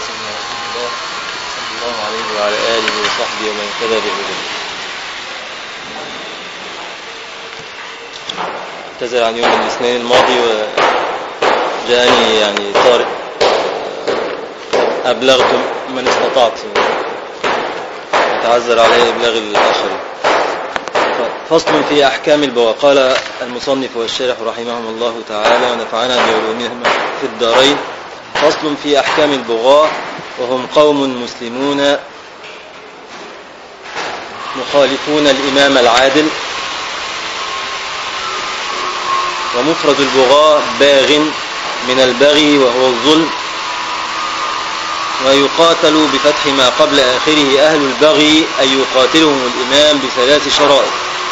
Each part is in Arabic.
سيدنا رسول الله صلى الله عليه وعلى آله وصحبه ومن اهتدى بهداه. اعتذر عن يوم الاثنين الماضي وجاءني يعني طارئ، أبلغت من استطعت، أتعذر عليه إبلاغ الآخرين. فصل في أحكام البغاء. قال المصنف والشارح رحمهم الله تعالى ونفعنا بعلومهم في الدارين. فصل في أحكام البغاء، وهم قوم مسلمون مخالفون الإمام العادل. ومفرد البغاء باغ من البغي وهو الظلم، ويقاتل بفتح ما قبل آخره أهل البغي، أي يقاتلهم الإمام بثلاث شرائط: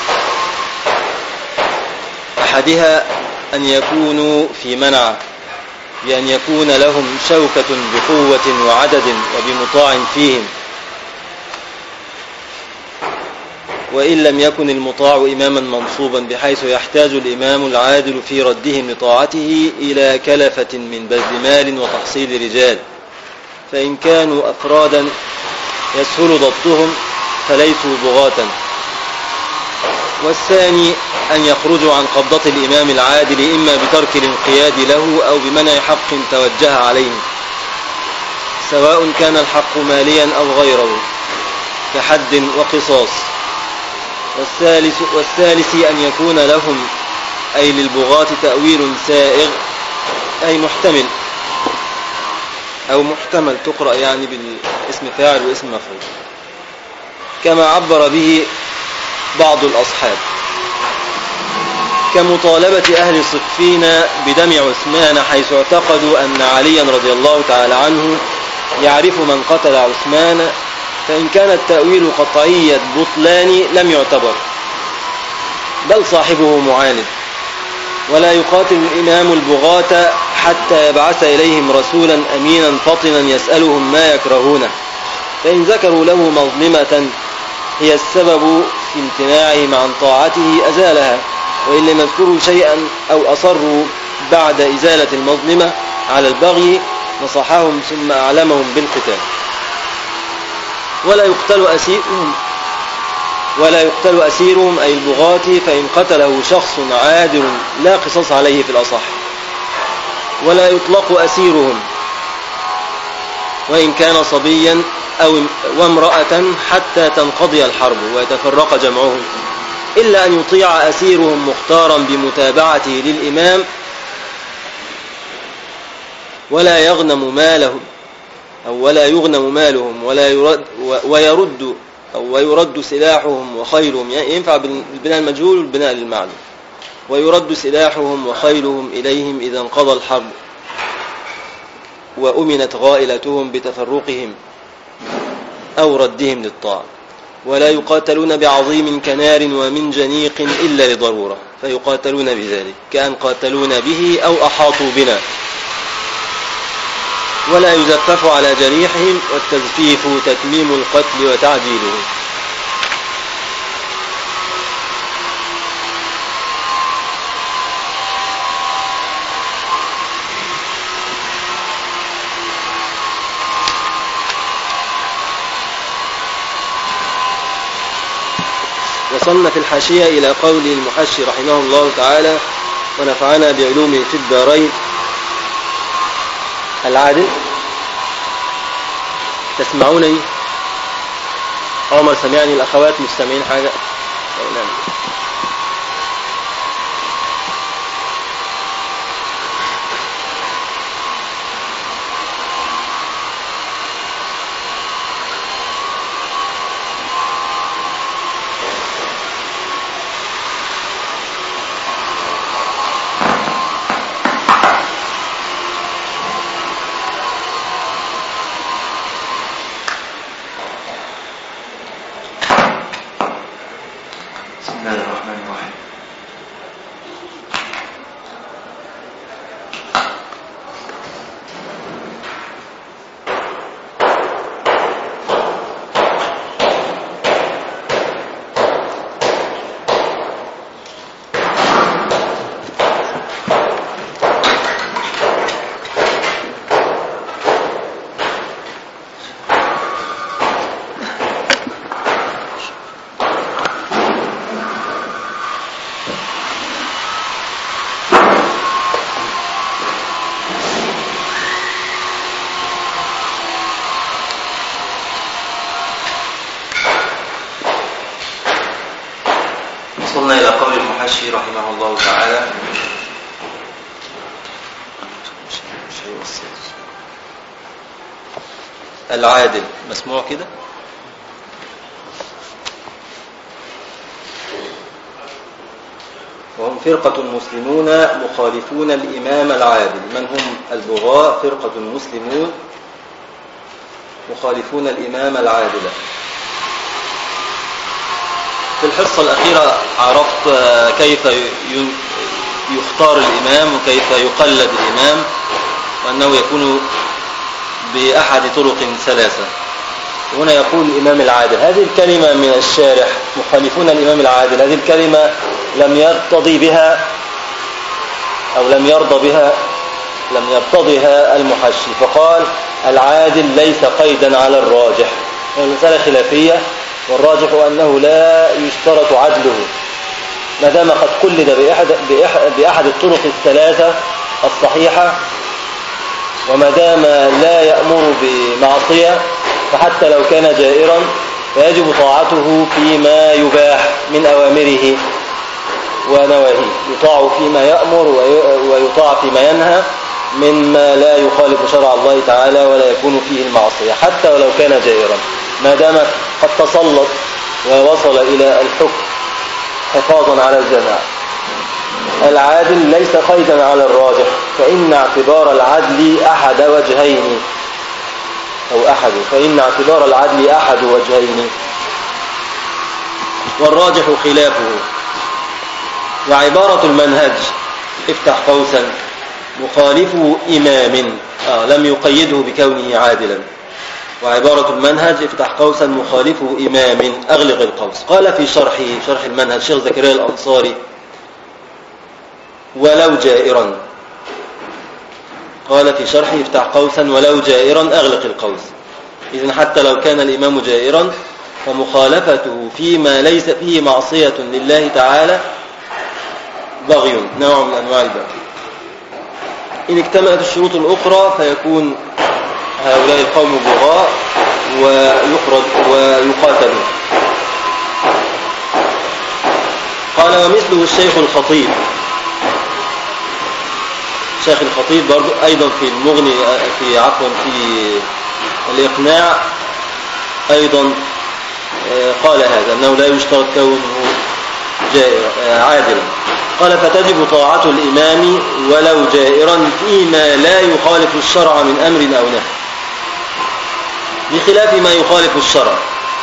أحدها أن يكونوا في منعه، بأن يكون لهم شوكة بقوة وعدد وبمطاع فيهم، وإن لم يكن المطاع إماما منصوبا بحيث يحتاج الإمام العادل في ردهم لطاعته إلى كلفة من بذل مال وتحصيل رجال، فإن كانوا أفرادا يسهل ضبطهم فليسوا بغاة. والثاني أن يخرجوا عن قبضة الإمام العادل إما بترك الانقياد له أو بمنع حق توجه عليهم، سواء كان الحق ماليا أو غيره كحد وقصاص. والثالث أن يكون لهم أي للبغاة تأويل سائغ، أي محتمل أو محتمل، تقرأ يعني بالاسم فاعل واسم مفعول، كما عبر به بعض الأصحاب، كمطالبة أهل صفين بدم عثمان، حيث اعتقدوا أن عليا رضي الله تعالى عنه يعرف من قتل عثمان، فإن كان التأويل قطعي البطلان لم يعتبر، بل صاحبه معاند. ولا يقاتل الإمام البغاة حتى يبعث إليهم رسولا أمينا فطنا يسألهم ما يكرهونه، فإن ذكروا له مظلمة هي السبب في امتناعهم عن طاعته أزالها، وإن لم يذكروا شيئا أو أصروا بعد إزالة المظلمة على البغي نصحهم ثم أعلمهم بالقتال. ولا يقتل أسيرهم أي البغاة، فإن قتله شخص عادل لا قصاص عليه في الأصح. ولا يطلق أسيرهم وإن كان صبيا أو وامرأة حتى تنقضي الحرب ويتفرق جمعهم، إلا أن يطيع أسيرهم مختارا بمتابعته للإمام، ولا يغنم مالهم ويرد سلاحهم وخيلهم، ينفع بالبناء المجهول والبناء للمعلوم، ويرد سلاحهم وخيلهم إليهم إذا انقضى الحرب وأمنت غائلتهم بتفرقهم أو ردهم للطاعة. ولا يقاتلون بعظيم كنار ومنجنيق إلا لضرورة، فيقاتلون بذلك كأن قاتلون به أو أحاطوا بنا. ولا يزفف على جريحهم، والتزفيف تتميم القتل وتعجيله. وصلنا في الحاشية إلى قول المحشي رحمه الله تعالى ونفعنا بعلومه في الدارين: العادل. تسمعونني؟ عمر سمعني، الأخوات مستمعين حاجة؟ نعم. العادل. مسموع كده؟ وهم فرقة مسلمون مخالفون الإمام العادل. من هم البغاة؟ فرقة مسلمون مخالفون الإمام العادل. في الحصة الأخيرة عرفت كيف يختار الإمام وكيف يقلد الإمام، وأنه يكون بأحد طرق ثلاثة. هنا يقول الإمام العادل. هذه الكلمة من الشارح مخالفون الإمام العادل، هذه الكلمة لم يرتضي بها أو لم يرتضيها المحشي، فقال العادل ليس قيدا على الراجح. المسألة خلافية، والراجح أنه لا يشترط عدله ما دام قد قلد بأحد الطرق الثلاثة الصحيحة، وما دام لا يأمر بمعصية، فحتى لو كان جائرا فيجب طاعته فيما يباح من أوامره ونواهيه، يطاع فيما يأمر ويطاع فيما ينهى مما لا يخالف شرع الله تعالى ولا يكون فيه المعصية، حتى ولو كان جائرا ما دام قد تسلط ووصل إلى الحكم حفاظا على الجماعة. العادل ليس قيدا على الراجح، فإن اعتبار العدل أحد وجهين، والراجح خلافه. وعبارة المنهج افتح قوسا مخالفه إمام، لم يقيده بكونه عادلا. وعبارة المنهج افتح قوسا مخالفه إمام أغلق القوس. قال في شرح المنهج شيخ زكريا الأنصاري ولو جائرا، قال في شرحه افتح قوسا ولو جائرا أغلق القوس. إذن حتى لو كان الإمام جائرا فمخالفته فيما ليس فيه معصية لله تعالى بغي، نوع من أنواع البغي. إن اكتملت الشروط الأخرى فيكون هؤلاء القوم بغاء ويقاتلون. قال ومثله الشيخ الخطيب. الشيخ الخطيب برضو أيضا في المغني في الإقناع أيضا قال هذا أنه لا يشترط كونه عادلا. قال فتجب طاعة الإمام ولو جائرا فيما لا يخالف الشرع من أمر أو نهي، بخلاف ما يخالف الشرع.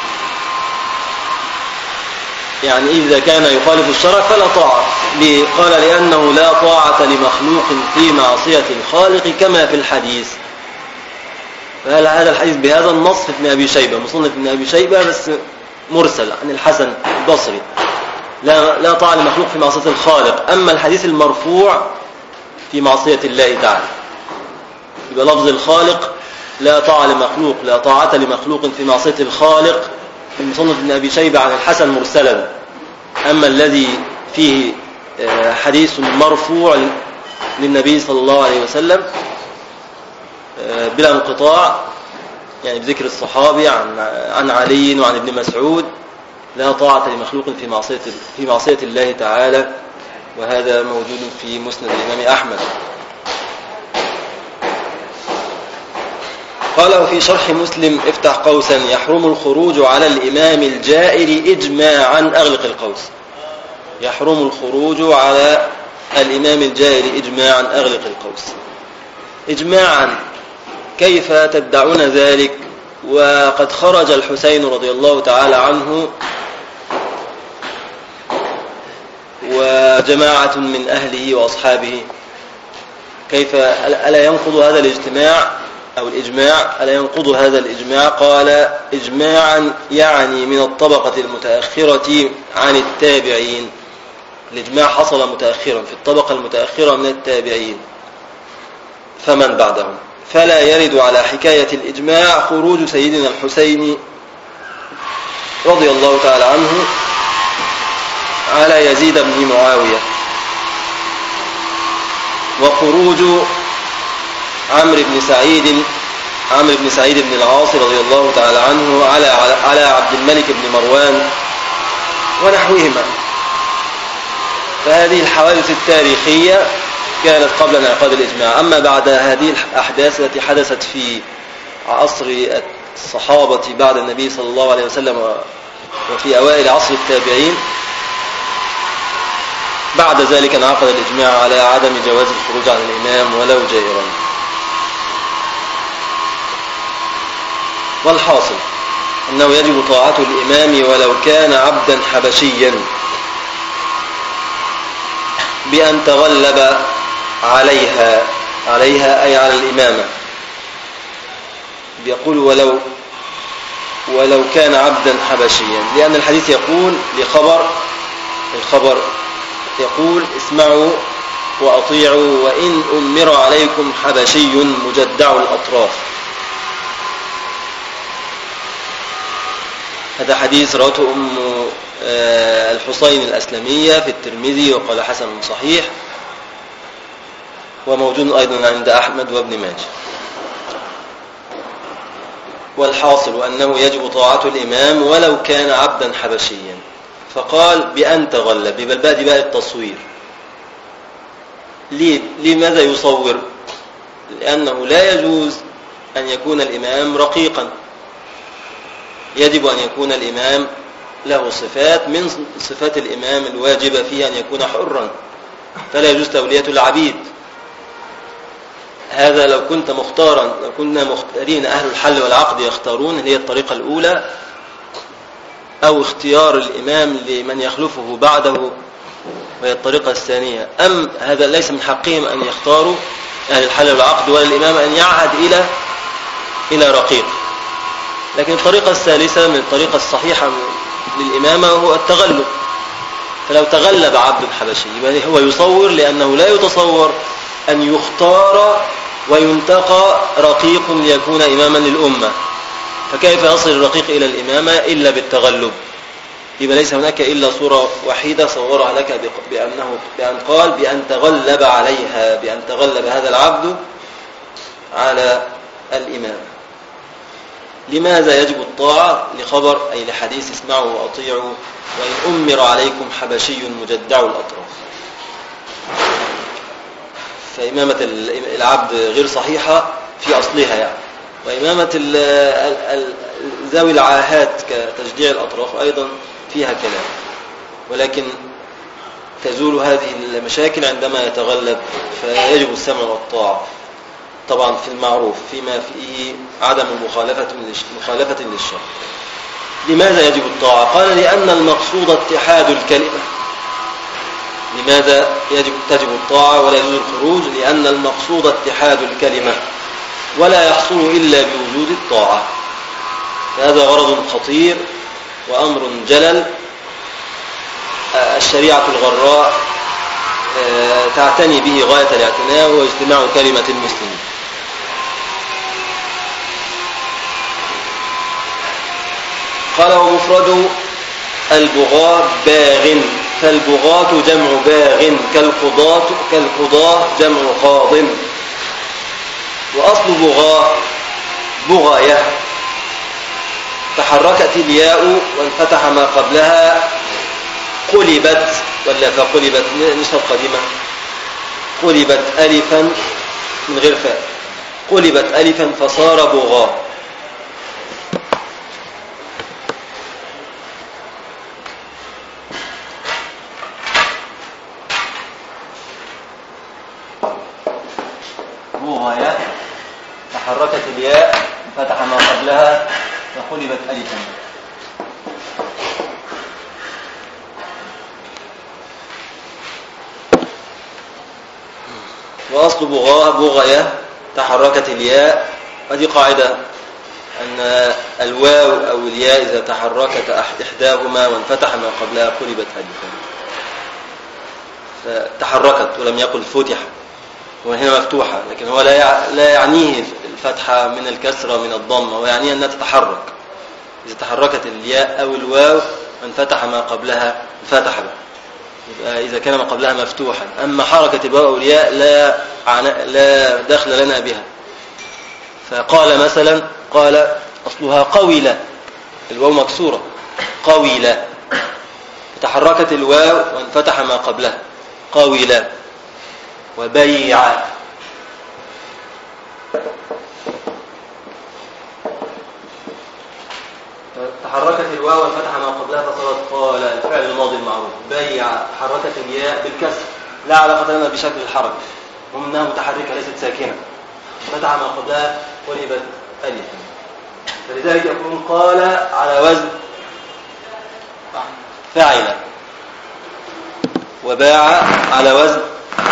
يعني إذا كان يخالف الشرع فلا طاعة. قال لأنه لا طاعة لمخلوق في معصية الخالق كما في الحديث. فهل هذا الحديث بهذا النص في ابن أبي شيبة، مصنف ابن أبي شيبة بس مرسل عن الحسن البصري، لا طاعة لمخلوق في معصية الخالق. أما الحديث المرفوع في معصية الله تعالى يبقى لفظ الخالق لا طاعة لمخلوق في معصية الخالق في مصنف ابن أبي شيبة عن الحسن مرسلا. أما الذي فيه حديث مرفوع للنبي صلى الله عليه وسلم بلا انقطاع، يعني بذكر الصحابي عن علي وعن ابن مسعود، لا طاعة لمخلوق في معصية الله تعالى، وهذا موجود في مسند الإمام أحمد. قال وفي شرح مسلم افتح قوسا يحرم الخروج على الإمام الجائر إجماعا أغلق القوس. يحرم الخروج على الإمام الجائر إجماعا أغلق القوس. إجماعا كيف تدعون ذلك وقد خرج الحسين رضي الله تعالى عنه وجماعة من أهله وأصحابه؟ كيف ألا ينقض هذا الاجتماع أو الإجماع؟ ألا ينقض هذا الإجماع؟ قال إجماعا يعني من الطبقة المتأخرة عن التابعين. الإجماع حصل متأخرا في الطبقة المتأخرة من التابعين فمن بعدهم، فلا يرد على حكاية الإجماع خروج سيدنا الحسين رضي الله تعالى عنه على يزيد بن معاوية، وخروج عمرو بن سعيد بن العاص رضي الله تعالى عنه على عبد الملك بن مروان ونحوهما. فهذه الحوادث التاريخية كانت قبل انعقاد الإجماع. أما بعد هذه الأحداث التي حدثت في عصر الصحابة بعد النبي صلى الله عليه وسلم وفي أوائل عصر التابعين. بعد ذلك انعقد الإجماع على عدم جواز الخروج عن الإمام ولو جائرا. والحاصل أنه يجب طاعة الإمام ولو كان عبدا حبشيا بأن تغلب عليها أي على الإمامة. بيقول ولو كان عبدا حبشيا، لأن الحديث يقول الخبر يقول اسمعوا وأطيعوا وإن أمر عليكم حبشي مجدع الأطراف. هذا حديث روته أم الحسين الأسلمية في الترمذي وقال حسن صحيح، وموجود أيضا عند أحمد وابن ماجه. والحاصل أنه يجب طاعة الإمام ولو كان عبدا حبشيا. فقال بأن تغلب، بالباء بقى التصوير. لماذا يصور؟ لأنه لا يجوز أن يكون الإمام رقيقا، يجب أن يكون الإمام له صفات، من صفات الإمام الواجبة فيه أن يكون حرا، فلا يجوز تولية العبيد. هذا لو كنت مختارا، لو كنا مختارين أهل الحل والعقد يختارون، هي الطريقة الأولى، أو اختيار الإمام لمن يخلفه بعده، وهي الطريقة الثانية. هذا ليس من حقهم أن يختاروا أهل الحل والعقد ولا الإمام أن يعهد إلى رقيق. لكن الطريقة الثالثة من الطريقة الصحيحة للإمامة هو التغلب. فلو تغلب عبد حبشي هو يصور، لأنه لا يتصور أن يختار وينتقى رقيق ليكون إماما للأمة، فكيف يصل الرقيق إلى الإمامة إلا بالتغلب؟ يبقى ليس هناك إلا صورة وحيدة صورها لك بأن قال بأن تغلب عليها، بأن تغلب هذا العبد على الإمام. لماذا يجب الطاعة؟ لخبر أي لحديث اسمعوا وأطيعوا وإن أمر عليكم حبشي مجدع الأطراف. فإمامة العبد غير صحيحة في أصلها يعني، وإمامة ذوي العاهات كتجديع الأطراف أيضا فيها كلام، ولكن تزول هذه المشاكل عندما يتغلب، فيجب السمع والطاعة طبعا في المعروف فيما فيه عدم مخالفة للشرع. لماذا يجب الطاعة؟ قال لأن المقصود اتحاد الكلمة. لماذا تجب الطاعة ولا يجوز الخروج؟ لأن المقصود اتحاد الكلمة ولا يحصل إلا بوجود الطاعة. فهذا غرض خطير وأمر جلل الشريعة الغراء تعتني به غاية الاعتناء، وهو اجتماع كلمة المسلمين. قال ومفرد البغاة باغ، فالبغاة جمع باغ، كالقضاة جمع قاض. وأصل بغاية تحركت الياء وانفتح ما قبلها، قلبت ولا فقلبت النسخة القديمة قلبت ألفا من غير فاء، قلبت ألفا فصار بغاة. بغاية تحركت الياء فتح ما قبلها فقلبت ألفا. وأصل بغاية تحركت الياء، هذه قاعدة أن الواو أو الياء إذا تحركت إحداهما وانفتح ما قبلها قلبت ألفا. فتحركت ولم يقل فتح، وهنا مفتوحة، لكن هو لا يعنيه الفتحة من الكسرة من الضمة، ويعنيه أنها تتحرك. إذا تحركت الياء أو الواو وانفتح ما قبلها فتح بها، يبقى إذا كان ما قبلها مفتوحا. أما حركة الواو أو الياء لا دخل لنا بها. فقال مثلا، قال أصلها قويلة، الواو مكسورة، قويلة، فتحركت الواو وانفتح ما قبلها قويلة. وبيع فحركت الواو وفتح ما قبلها فصارت قال الفعل الماضي المعروف. بيع حركت الياء بالكسر لا علاقة لنا بشكل الحركة ومنها متحركة ليست ساكنة، فتح ما قبلها قلبت ألفا، فلذلك يكون قال على وزن فاعل، وباع على وزن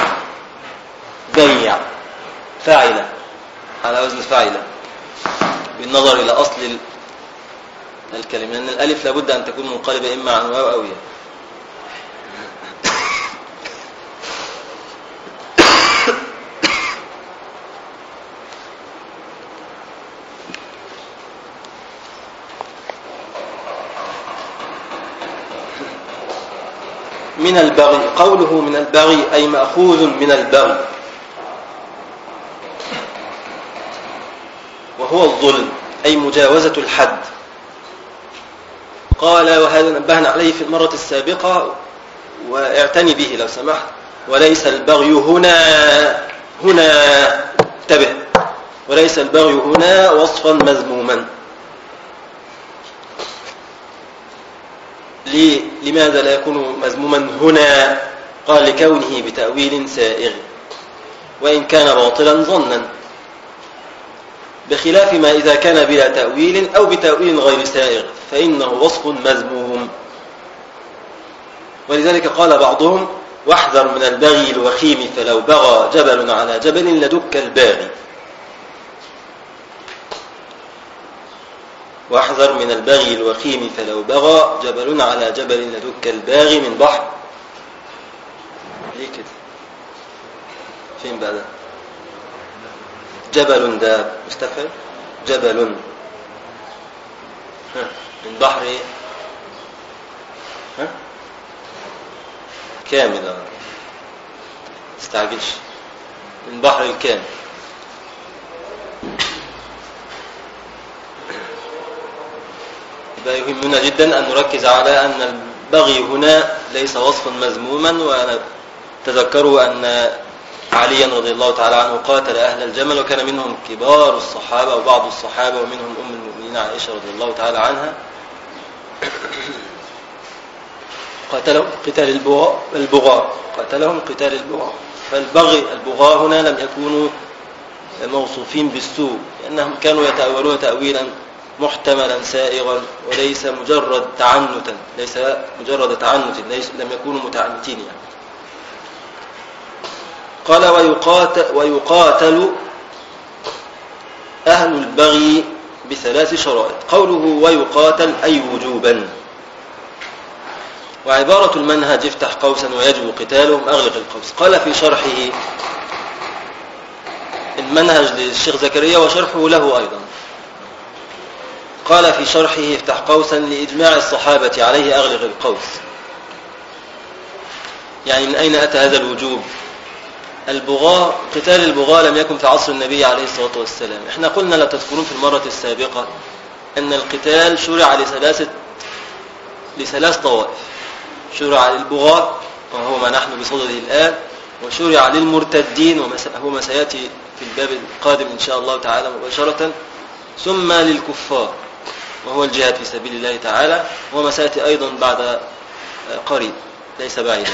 بيع فاعل على وزن فاعل، بالنظر إلى أصل الكلمة، لأن الألف لابد أن تكون منقلبة إما عن واو أو ياء. من البغي، قوله من البغي أي مأخوذ من البغي، وهو الظلم أي مجاوزة الحد. قال وهذا نبهنا عليه في المرة السابقة واعتني به لو سمحت، وليس البغي هنا انتبه، وليس البغي هنا وصفا مذموما. لماذا لا يكون مذموما هنا؟ قال لكونه بتأويل سائغ وإن كان باطلا ظنا، بخلاف ما إذا كان بلا تأويل أو بتأويل غير سائغ فإنه وصف مذموم. ولذلك قال بعضهم واحذر من البغي الوخيم فلو بغى جبل على جبل لدك الباغي. واحذر من البغي الوخيم فلو بغى جبل على جبل لدك الباغي من بحر. ليه كده؟ فين بقى ده؟ جبل ده مستفعل، جبل من بحر ايه؟ كامل، استعجلش، من بحر الكامل. يبقى يهمنا جدا أن نركز على أن البغي هنا ليس وصفا مذموما. وتذكروا أن عليا رضي الله تعالى عنه قاتل أهل الجمل، وكان منهم كبار الصحابة وبعض الصحابة ومنهم أم المؤمنين عائشة رضي الله تعالى عنها، قاتلهم قتال البغاة، قاتلهم قتال البغاة. فالبغاة هنا لم يكونوا موصوفين بالسوء، لأنهم كانوا يتأولون تأويلا محتملا سائغا وليس مجرد تعنتا، ليس مجرد تعنت، لم يكونوا متعنتين يعني. قال ويقاتل أهل البغي بثلاث شرائط. قوله ويقاتل أي وجوبا، وعبارة المنهج افتح قوسا ويجب قتالهم أغلق القوس. قال في شرحه، المنهج للشيخ زكريا وشرحه له أيضا، قال في شرحه افتح قوسا لإجماع الصحابة عليه أغلق القوس. يعني من أين أتى هذا الوجوب؟ البغاة، قتال البغاة لم يكن في عصر النبي عليه الصلاة والسلام. احنا قلنا لا تذكرون في المرة السابقة أن القتال شرع لثلاث طوائف، شرع للبغاة وهو ما نحن بصدده الآن، وشرع للمرتدين وهو ما سيأتي في الباب القادم إن شاء الله تعالى مباشرة، ثم للكفار وهو الجهاد في سبيل الله تعالى، وما سيأتي أيضا بعد قريب ليس بعيدا.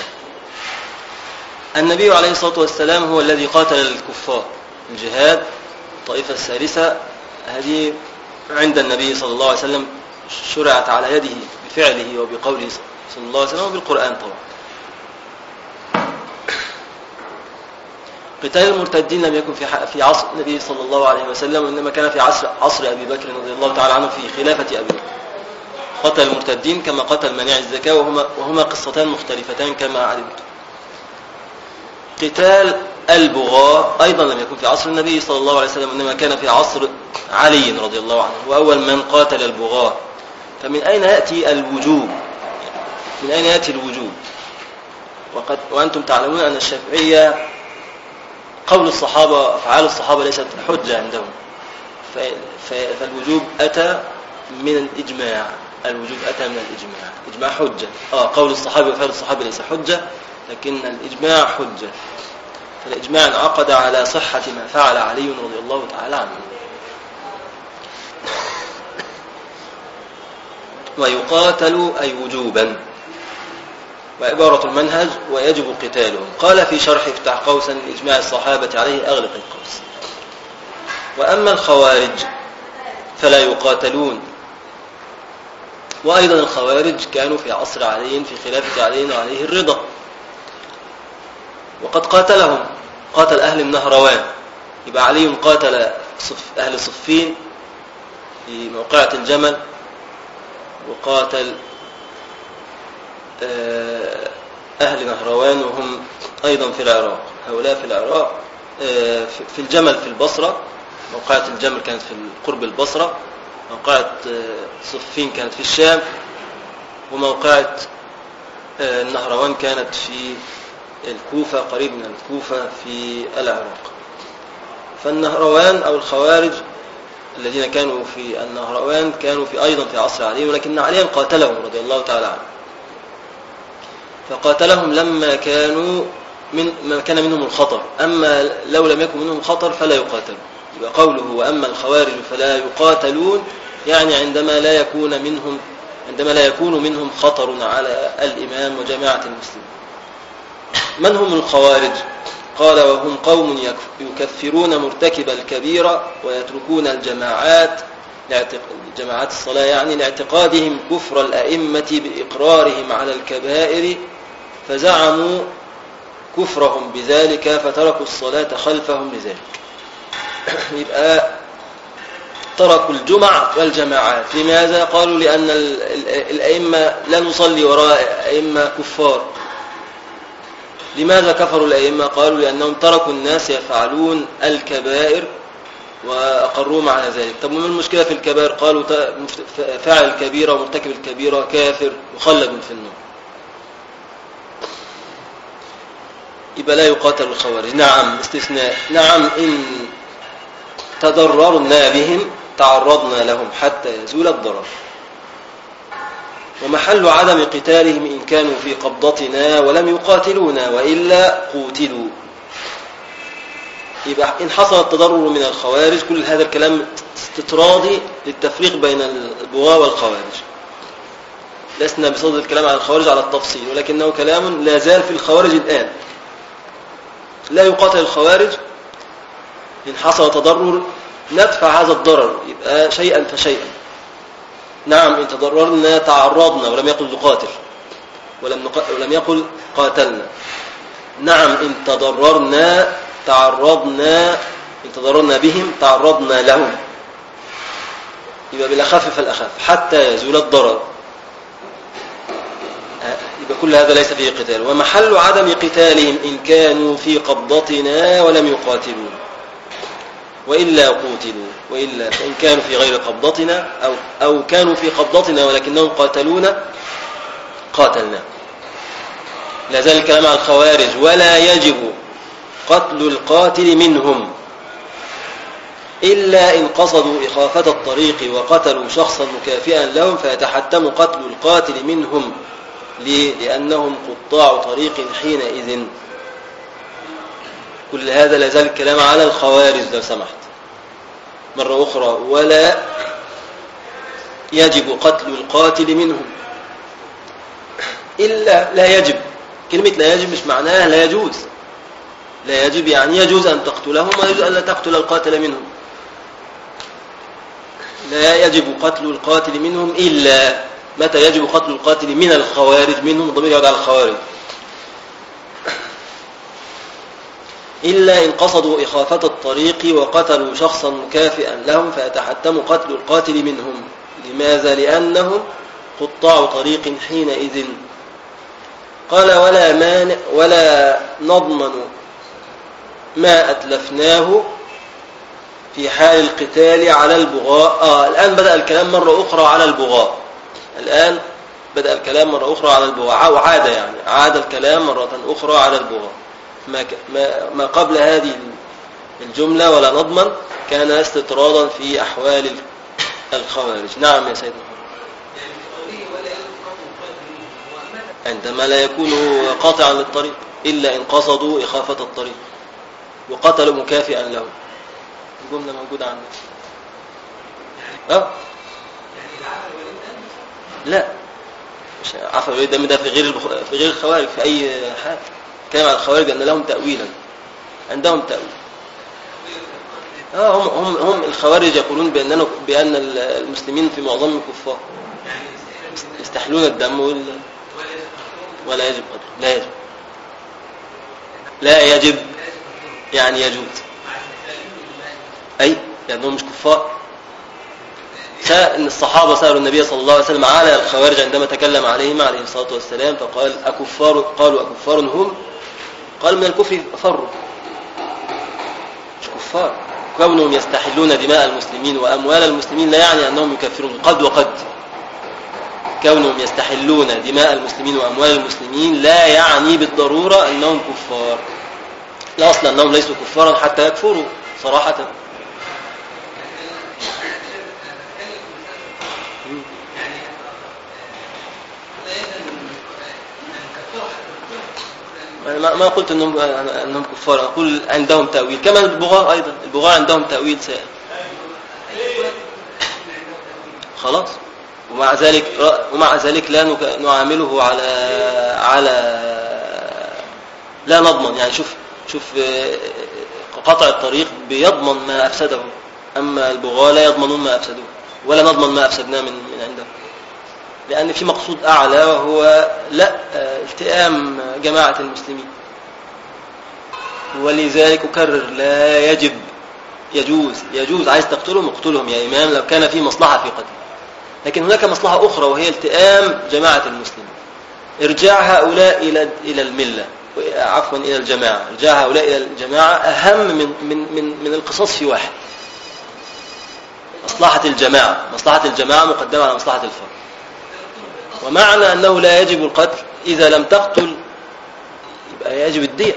النبي عليه الصلاة والسلام هو الذي قاتل الكفار، الجهاد الطائفة الثالثة هذه عند النبي صلى الله عليه وسلم شرعت على يده بفعله وبقوله صلى الله عليه وسلم وبالقرآن طبعا. قتال المرتدين لم يكن في عصر النبي صلى الله عليه وسلم، وإنما كان في عصر أبي بكر رضي الله تعالى عنه في خلافة أبي بكر. قتل المرتدين كما قتل منيع الزكاة، وهما قصتان مختلفتان كما علمتم. قتال البغاة أيضا لم يكن في عصر النبي صلى الله عليه وسلم، إنما كان في عصر علي رضي الله عنه، وأول من قاتل البغاة. فمن أين يأتي الوجوب؟ من أين يأتي الوجوب؟ وأنتم تعلمون أن الشافعية قول الصحابة أفعال الصحابة ليست حجة عندهم، فالوجوب أتى من الإجماع. الوجوب أتى من الإجماع، إجماع حجة. قول الصحابة وفعل الصحابة ليس حجة، لكن الإجماع حجة. فالإجماع انعقد على صحة ما فعل علي رضي الله تعالى عنه. ويقاتل أي وجوبا، وعبارة المنهج ويجب قتالهم. قال في شرح افتح قوسا لإجماع الصحابة عليه أغلق القوس. وأما الخوارج فلا يقاتلون. وأيضا الخوارج كانوا في عصر علي في خلافة علي وعليه الرضا، وقد قاتلهم، قاتل أهل النهروان. يبقى علي قاتل أهل صفين في موقعة الجمل، وقاتل أهل نهروان وهم أيضا في العراق. هؤلاء في العراق في الجمل في البصرة، موقعة الجمل كانت في قرب البصرة، موقعة صفين كانت في الشام، وموقعة النهروان كانت في الكوفة قريب من الكوفة في العراق. فالنهروان أو الخوارج الذين كانوا في النهروان كانوا أيضا في عصر علي، ولكن علي قاتلهم رضي الله تعالى عنه، فقاتلهم لما ما كان منهم الخطر. أما لو لم يكن منهم خطر فلا يقاتلون. يبقى قوله وأما الخوارج فلا يقاتلون يعني عندما لا يكون منهم خطر على الإمام وجماعة المسلمين. من هم الخوارج؟ قال وهم قوم يكفرون مرتكب الكبيرة ويتركون جماعات الصلاة، يعني لاعتقادهم كفر الأئمة بإقرارهم على الكبائر، فزعموا كفرهم بذلك فتركوا الصلاة خلفهم لذلك. يبقى تركوا الجمع والجماعات. لماذا؟ قالوا لأن الأئمة لا نصلي وراء أئمة كفار. لماذا كفروا الأئمة؟ قالوا لأنهم تركوا الناس يفعلون الكبائر وأقروهم على ذلك. طب ما المشكلة في الكبائر؟ قالوا فاعل الكبيرة ومرتكب الكبيرة كافر مخلد في النار. يبقى لا يقاتل الخوارج. نعم استثناء، نعم إن تضررنا بهم تعرضنا لهم حتى يزول الضرر. ومحل عدم قتالهم إن كانوا في قبضتنا ولم يقاتلونا وإلا قوتلوا. يبقى إن حصل التضرر من الخوارج، كل هذا الكلام استطرادي للتفريق بين البغاة والخوارج. لسنا بصدد الكلام عن الخوارج على التفصيل، ولكنه كلام لا زال في الخوارج الآن. لا يقاتل الخوارج إن حصل تضرر ندفع هذا الضرر، يبقى شيئا فشيئا. نعم إن تضررنا تعرضنا، ولم يقل نقاتل، ولم يقل قاتلنا. نعم إن تضررنا تعرضنا، إن تضررنا بهم تعرضنا لهم، يبقى بالأخف فالأخف حتى يزول الضرر. يبقى كل هذا ليس فيه قتال. ومحل عدم قتالهم إن كانوا في قبضتنا ولم يقاتلون وإلا قوتلوا. وإلا فإن كانوا في غير قبضتنا أو كانوا في قبضتنا ولكنهم قاتلونا قاتلنا. لا زال الكلام عن الخوارج. ولا يجب قتل القاتل منهم إلا إن قصدوا إخافة الطريق وقتلوا شخصا مكافئا لهم، فيتحتم قتل القاتل منهم. ليه؟ لأنهم قطاع طريق حينئذ. كل هذا لا زال الكلام على الخوارج لو سمحت مرة أخرى. ولا يجب قتل القاتل منهم إلا، لا يجب، كلمة لا يجب مش معناها لا يجوز. لا يجب يعني يجوز أن تقتلهم ويجوز أن لا تقتل القاتل منهم. لا يجب قتل القاتل منهم إلا متى يجب قتل القاتل من الخوارج؟ منهم ضمير يعود على الخوارج. إلا إن قصدوا إخافة الطريق وقتلوا شخصا مكافئا لهم، فيتحتم قتل القاتل منهم. لماذا؟ لأنهم قطاع طريق حينئذ. قال ولا نضمن ما أتلفناه في حال القتال على البغاء. الآن بدأ الكلام مرة أخرى على البغاء. الآن بدأ الكلام مرة أخرى على البغاء، وعاد يعني عاد الكلام مرة أخرى على البغاء. ما قبل هذه الجملة ولا نضمن كان استطرادا في أحوال الخوارج. نعم يا سيدنا، عندما لا يكون قاطعا للطريق إلا إن قصدوا إخافة الطريق وقتلوا مكافئا له. الجملة موجودة عندنا. لا مش عفوا ده في غير الخوارج في أي حال. كلام على الخوارج أن لهم تأويلا، عندهم تأويل. هم الخوارج يقولون بأن المسلمين في معظمهم كفار، يستحلون الدم ولا يجب قتله. لا يجب يعني يجوز، أي لأنهم مش كفار. إن الصحابة سألوا النبي صلى الله عليه وسلم على الخوارج عندما تكلم عليهم عليه الصلاة والسلام، فقال قالوا أكفار هم؟ قال من الكفر فروا، مش كفار. كونهم يستحلون دماء المسلمين وأموال المسلمين لا يعني أنهم يكفرون، قد وقد. كونهم يستحلون دماء المسلمين وأموال المسلمين لا يعني بالضرورة أنهم كفار، لا أصل أنهم ليسوا كفارا حتى يكفروا صراحة. ما قلت أنهم كفار، أقول عندهم تأويل كما البغاة أيضا. البغاة عندهم تأويل سائر خلاص. ومع ذلك لا نعامله على لا نضمن. يعني شوف قطع الطريق بيضمن ما أفسده، أما البغاة لا يضمنون ما أفسدوه ولا نضمن ما أفسدناه من عندهم، لأن في مقصود أعلى وهو لا التئام جماعة المسلمين. ولذلك أكرر لا يجب، يجوز عايز تقتلهم اقتلهم يا إمام لو كان في مصلحة في قتل، لكن هناك مصلحة أخرى وهي التئام جماعة المسلمين. ارجاع هؤلاء إلى الملة، عفوا إلى الجماعة. ارجاع هؤلاء إلى الجماعة أهم من القصاص في واحد. مصلحة الجماعة مقدمة على مصلحة الفرد. ومعنى أنه لا يجب القتل إذا لم تقتل يبقى يجب الدية.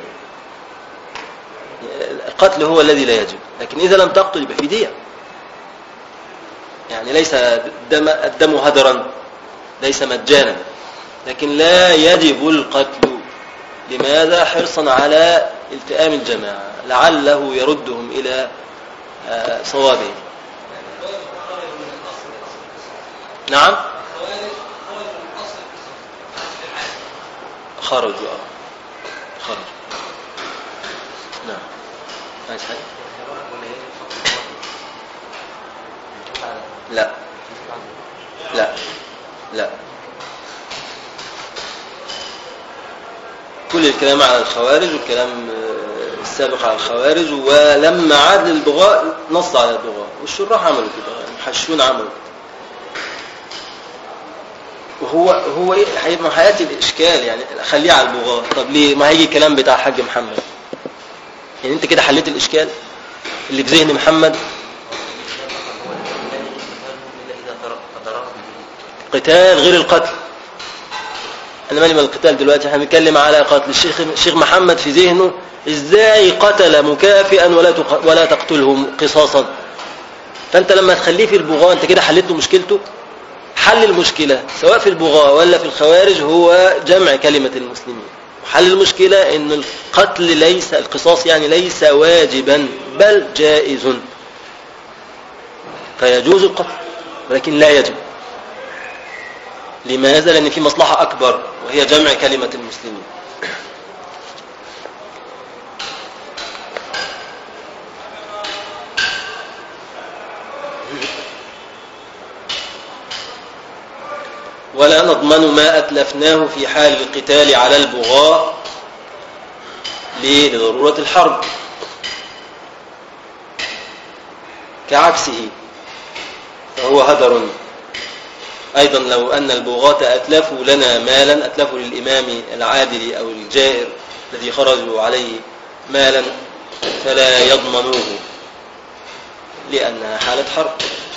القتل هو الذي لا يجب، لكن إذا لم تقتل يبقى في دية. يعني ليس الدم هدرا، ليس مجانا، لكن لا يجب القتل. لماذا؟ حرصا على التئام الجماعة لعله يردهم إلى صوابه. نعم خرجوا نعم. عايز حاجة؟ لا كل الكلام على الخوارج والكلام السابق على الخوارج، ولما عاد للبغاء نص على البغاء، والشراح عملوا كده، المحشون عملوا كده. وهو ايه هيبقى حياتي الاشكال يعني خليه على البغاء. طب ليه ما هيجي الكلام بتاع حاج محمد؟ يعني انت كده حليت الاشكال اللي في ذهن محمد. قتال غير القتل. انا مالي من القتال دلوقتي، احنا بنتكلم على قتل. الشيخ محمد في ذهنه ازاي قتل مكافئا ولا تقتله قصاصا. فانت لما تخليه في البغاء انت كده حلت له مشكلته. حل المشكلة سواء في البغاء ولا في الخوارج هو جمع كلمة المسلمين. وحل المشكلة ان القتل ليس القصاص يعني ليس واجبا بل جائز، فيجوز القتل ولكن لا يجب. لماذا؟ لأن في مصلحة أكبر وهي جمع كلمة المسلمين. ولا نضمن ما أتلفناه في حال القتال على البغاة لضرورة الحرب، كعكسه فهو هدر. أيضا لو أن البغاة أتلفوا لنا مالا، أتلفوا للإمام العادل أو الجائر الذي خرجوا عليه مالا، فلا يضمنوه لأنها حالة حرب.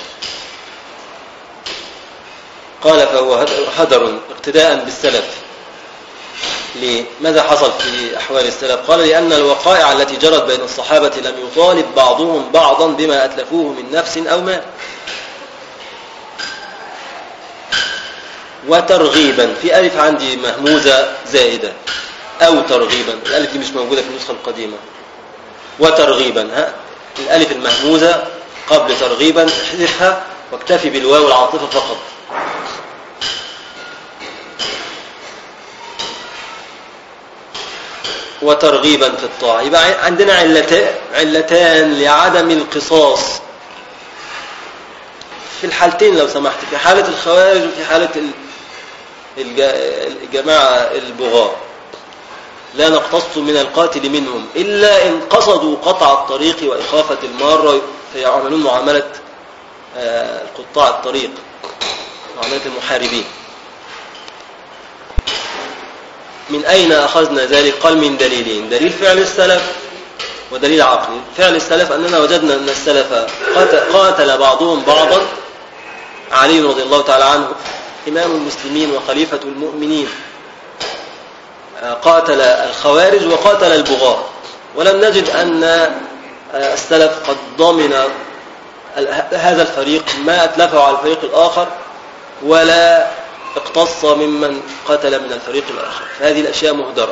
قال فهو هدر اقتداء بالسلف. لماذا حصل في أحوال السلف؟ قال لأن الوقائع التي جرت بين الصحابة لم يطالب بعضهم بعضا بما أتلفوه من نفس أو مال. وترغيبا، في ألف عندي مهموزة زائدة، أو ترغيبا، الألف دي مش موجودة في النسخة القديمة. وترغيبا، الألف المهموزة قبل ترغيبا احذفها واكتفي بالواو العاطفة فقط. وترغيبا في الطاعة. يبقى عندنا علتان لعدم القصاص في الحالتين لو سمحت، في حالة الخوارج وفي حالة الجماعة البغاة. لا نقتص من القاتل منهم إلا إن قصدوا قطع الطريق وإخافة المارة، فيعملون معاملة قطاع الطريق، معاملة المحاربين. من أين أخذنا ذلك؟ قال من دليلين: دليل فعل السلف ودليل عقلي. فعل السلف أننا وجدنا أن السلف قاتل بعضهم بعضا. علي رضي الله تعالى عنه إمام المسلمين وخليفة المؤمنين قاتل الخوارج وقاتل البغاة، ولم نجد أن السلف قد ضمن هذا الفريق ما أتلفه على الفريق الآخر ولا اقتص ممن قتل من الفريق الآخر. فهذه الأشياء مهدرة،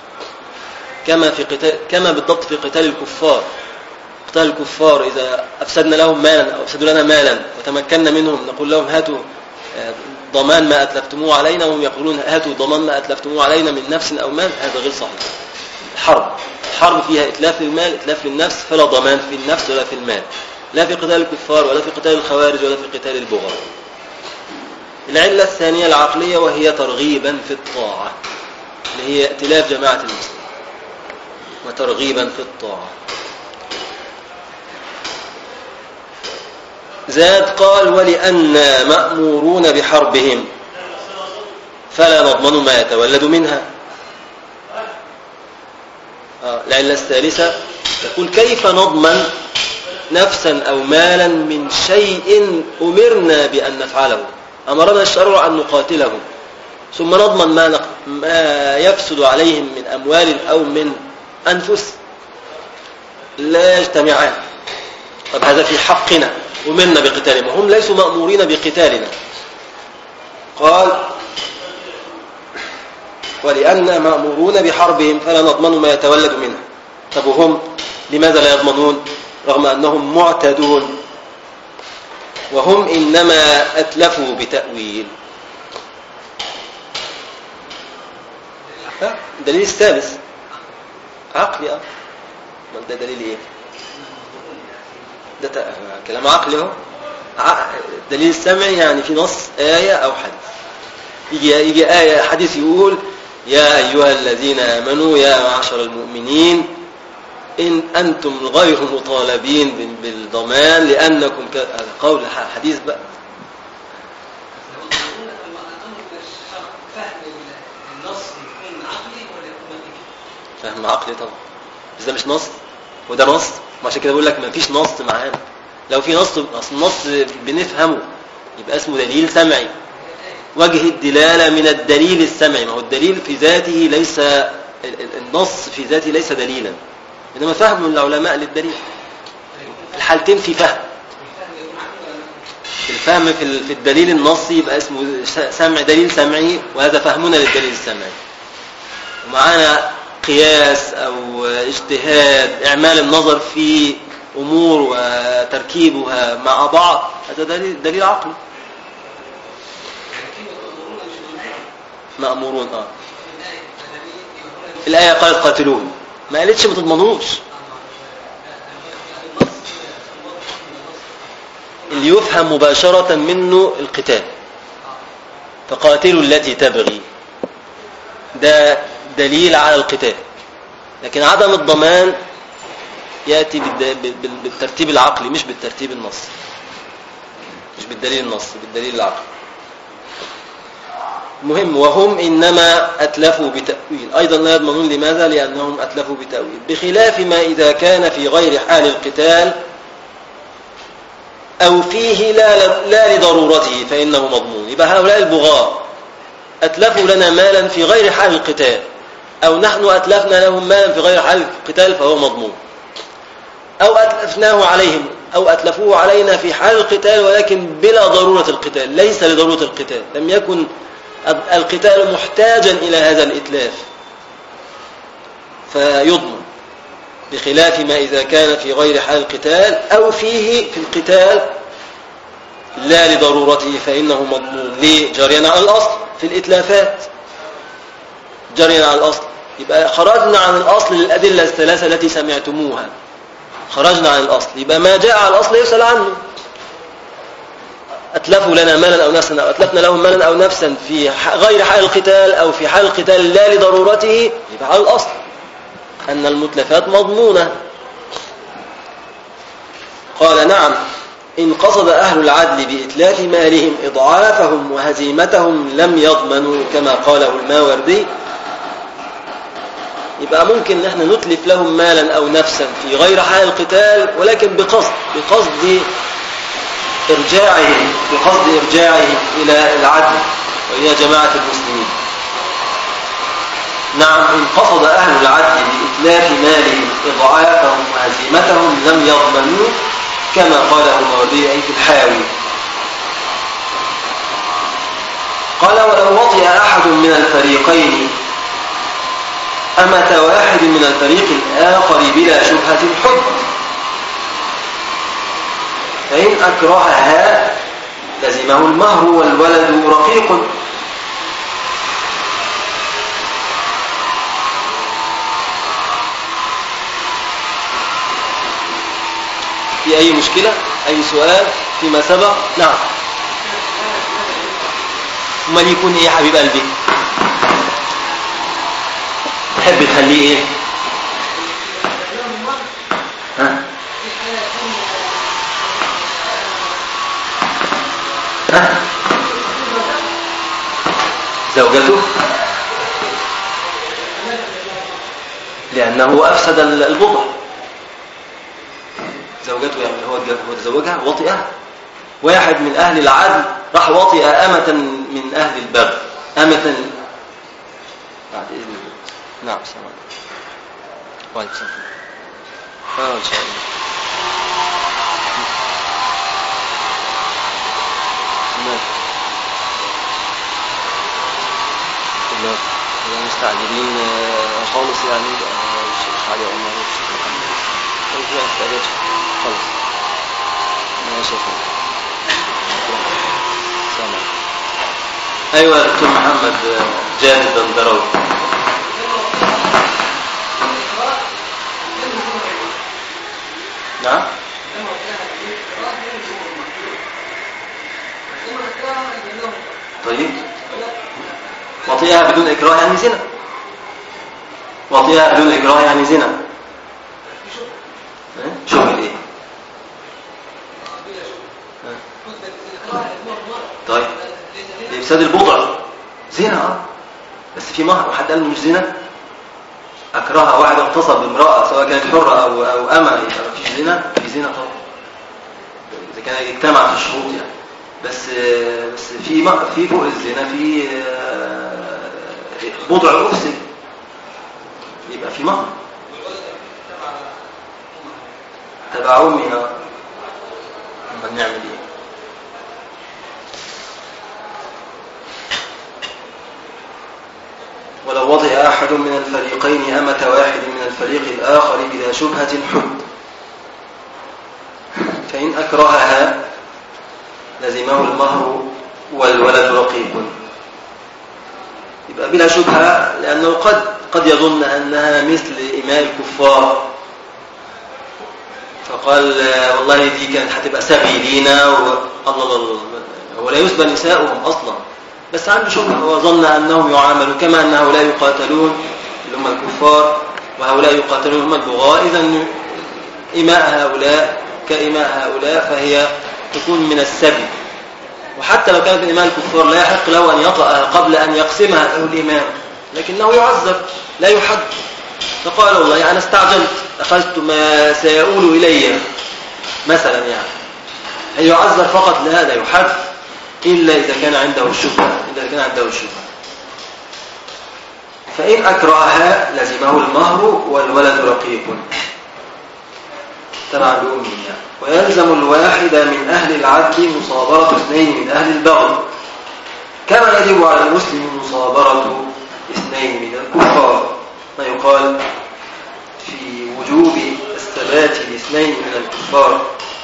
كما بالضبط في قتال الكفار. قتال الكفار إذا أفسدنا لهم مالا أو أفسدوا لنا مالا وتمكنا منهم نقول لهم هاتوا ضمان ما أتلفتموه علينا، وهم يقولون هاتوا ضمان ما أتلفتموه علينا من نفس أو مال. هذا غير صحيح. الحرب فيها إتلاف للمال إتلاف للنفس، فلا ضمان في النفس ولا في المال، لا في قتال الكفار ولا في قتال الخوارج ولا في قتال البغاة. العلة الثانية العقلية، وهي ترغيبا في الطاعة، اللي هي ائتلاف جماعة المسلمين وترغيبا في الطاعة. زاد قال: ولأننا مأمورون بحربهم فلا نضمن ما يتولد منها. العلة الثالثة تقول: كيف نضمن نفسا أو مالا من شيء أمرنا بأن نفعله؟ أمرنا الشرع أن نقاتله، ثم نضمن ما يفسد عليهم من أموال أو من أنفس؟ لا يجتمعان. طب هذا في حقنا، أمرنا بقتالهم وهم ليسوا مأمورين بقتالنا. قال: ولأننا مأمورون بحربهم فلا نضمن ما يتولد منها. طب وهم لماذا لا يضمنون رغم أنهم معتدون؟ وهم إنما أتلفوا بتأويل. دليل الثالث عقلي. ده دليل إيه؟ ده كلام عقلي اهو. دليل السمعي يعني في نص آية أو حديث. يجي آية حديث يقول: يا أيها الذين آمنوا يا معشر المؤمنين إن أنتم غير مطالبين بالضمان لأنكم هذا قول حديث بقى. فهم عقلي طبعا، بس ده مش نص وده نص، عشان كده بقول لك ما فيش نص معانا. لو في نص، اصل النص بنفهمه يبقى اسمه دليل سمعي. وجه الدلالة من الدليل السمعي، ما هو الدليل في ذاته ليس، النص في ذاته ليس دليلا، إنما فهم العلماء للدليل. في الحالتين في فهم. الفهم في الدليل النصي يبقى اسمه سمع، دليل سمعي، وهذا فهمنا للدليل السمعي. ومعانا قياس أو اجتهاد، إعمال النظر في أمور وتركيبها مع بعض، هذا دليل عقلي. مأمورون. الآية قالت قاتلوهم، ما قالتش ما تضمنوش. اللي يفهم مباشرة منه القتال، فقاتلوا التي تبغي، ده دليل على القتال. لكن عدم الضمان يأتي بالترتيب العقلي، مش بالترتيب النصي، مش بالدليل النصي، بالدليل العقلي. مهم. وهم إنما أتلفوا بتأويل، أيضا لا يضمنون. لماذا؟ لأنهم أتلفوا بتأويل، بخلاف ما إذا كان في غير حال القتال أو فيه لا لضرورته فإنه مضمون. يبقى هؤلاء البغاة أتلفوا لنا مالا في غير حال القتال، أو نحن أتلفنا لهم مالا في غير حال القتال فهو مضمون، أو أتلفناه عليهم أو أتلفوه علينا في حال القتال ولكن بلا ضرورة القتال، ليس لضرورة القتال، لم يكن القتال محتاجا إلى هذا الإتلاف فيضمن، بخلاف ما إذا كان في غير حال القتال أو فيه في القتال لا لضرورته فإنه مضمون. ليه؟ جرينا على الأصل في الإتلافات، جرينا على الأصل يبقى خرجنا عن الأصل للأدلة الثلاثة التي سمعتموها، خرجنا عن الأصل. يبقى ما جاء على الأصل يسأل عنه. أتلفوا لنا مالا أو نفسا أو أتلفنا لهم مالا أو نفسا في غير حال القتال أو في حال القتال لا لضرورته، يبقى على الأصل أن المتلفات مضمونة. قال نعم إن قصد أهل العدل بإتلاف مالهم إضعافهم وهزيمتهم لم يضمنوا كما قاله الماوردي. يبقى ممكن نحن نتلف لهم مالا أو نفسا في غير حال القتال، ولكن بقصد إرجاعهم إلى العدل وإلى جماعة المسلمين. نعم إن قصد أهل العدل بإتلاف مالهم إضعافهم وهزيمتهم لم يضمنوا كما قاله الماوردي أي في الحاوي. قال ولو وطئ أحد من الفريقين أمة واحد من الفريق الآخر بلا شبهة حد، فإن أكرهها لزمه المهر والولد رقيق. في أي مشكلة؟ أي سؤال فيما سبق؟ نعم. وما يكون إيه يا حبيب قلبي؟ تحب تخليه إيه؟ ها؟ ها؟ زوجته؟ لأنه أفسد البضع. زوجته يعني هو تزوجها وطئها. واحد من أهل العدل راح وطئ أمة من أهل البغي، أمة بعد إذن الله. نعم السلام عليكم. وعليكم السلام. إن شاء الله. لا مستعجلين خالص يعني. الشيخ علي عمر والشيخ محمد ورجوع الثلاث خلص. ماشي يا فندم. السلام عليكم. أيوة يا دكتور محمد جاهد الدندراوي. نعم. طيب وطئها بدون إكراه يعني زنا. وطئها بدون إكراه يعني زنا. شبه إيه؟ طيب لإفساد البضع زنا بس في مهر. وحد قال مش زنا؟ أكرهها واحد اغتصب امرأة سواء كانت حرة أو أمة، يبقى مفيش زنا؟ في زنا طبعا إذا كان يجتمع في الشروط يعني. بس في فوق الزنا في بضع أفسد، يبقى في مهر تبع أمها. أما نعمل إيه؟ ولو وطئ أحد من الفريقين أمة واحد من الفريق الآخر بلا شبهة حد، فإن أكرهها لزمه المهر والولد رقيق. يبقى بلا شبهة، لأنه قد يظن أنها مثل إماء الكفار، فقال والله دي كانت هتبقى سبي لينا الله هو لا يسبى نساؤهم أصلا، بس عنده شبهة. هو ظن أنهم يعاملوا كما أن هؤلاء يقاتلون اللي هم الكفار وهؤلاء يقاتلون هم البغاء، إذن إماء هؤلاء كإماء هؤلاء فهي تكون من السبي. وحتى لو كانت من إماء الكفار لا يحق له أن يطأها قبل أن يقسمها له الإمام، لكنه يعذب لا يحد. فقال والله أنا استعجلت أخذت ما سيؤول إلي مثلا يعني، يعذب فقط لهذا يحد إلا إذا كان عنده الشبهة. فإن أكرهها لزمه المهر والولد رقيق تبع لأمه يعني. ويلزم الواحد من أهل العدل مصابرة اثنين من أهل البغي، كما يجب على المسلم مصابرة اثنين من الكفار. ما يقال في وجوب الثبات لاثنين من الكفار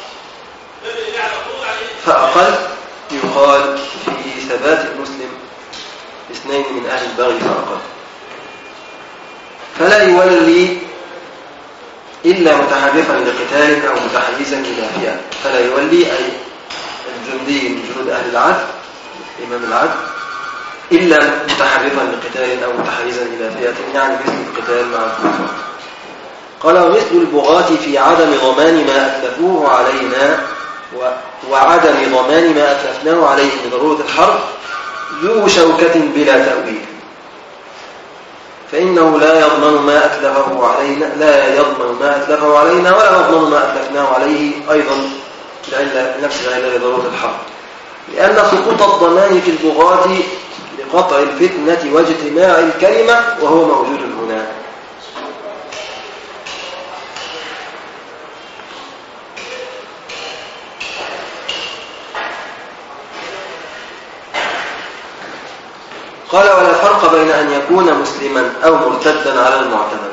فأقل يقال في ثبات المسلم اثنين من أهل البغي فأقل. فلا يولي إلا متحرفا لقتال أو متحيزا إلى فئة. فلا يولي أي الجندي من جنود أهل العدل إمام العدل إلا متحرفا لقتال أو متحيزا إلى فئة، يعني مثل القتال مع الكفار. قال ومثل البغاة في عدم ضمان ما أتلفوه علينا وعدم ضمان ما أتلفناه عليه من ضرورة الحرب ذو شوكة بلا تأويل، فإنه لا يضمن ما أتلفه علينا ولا يضمن ما أتلفناه عليه أيضا نفس العلة لضرورة الحرب، لأن سقوط الضمان في البغاة لقطع الفتنة واجتماع الكلمة وهو موجود هنا. قال ولا فرق بين أن يكون مسلما أو مرتدا على المعتمد.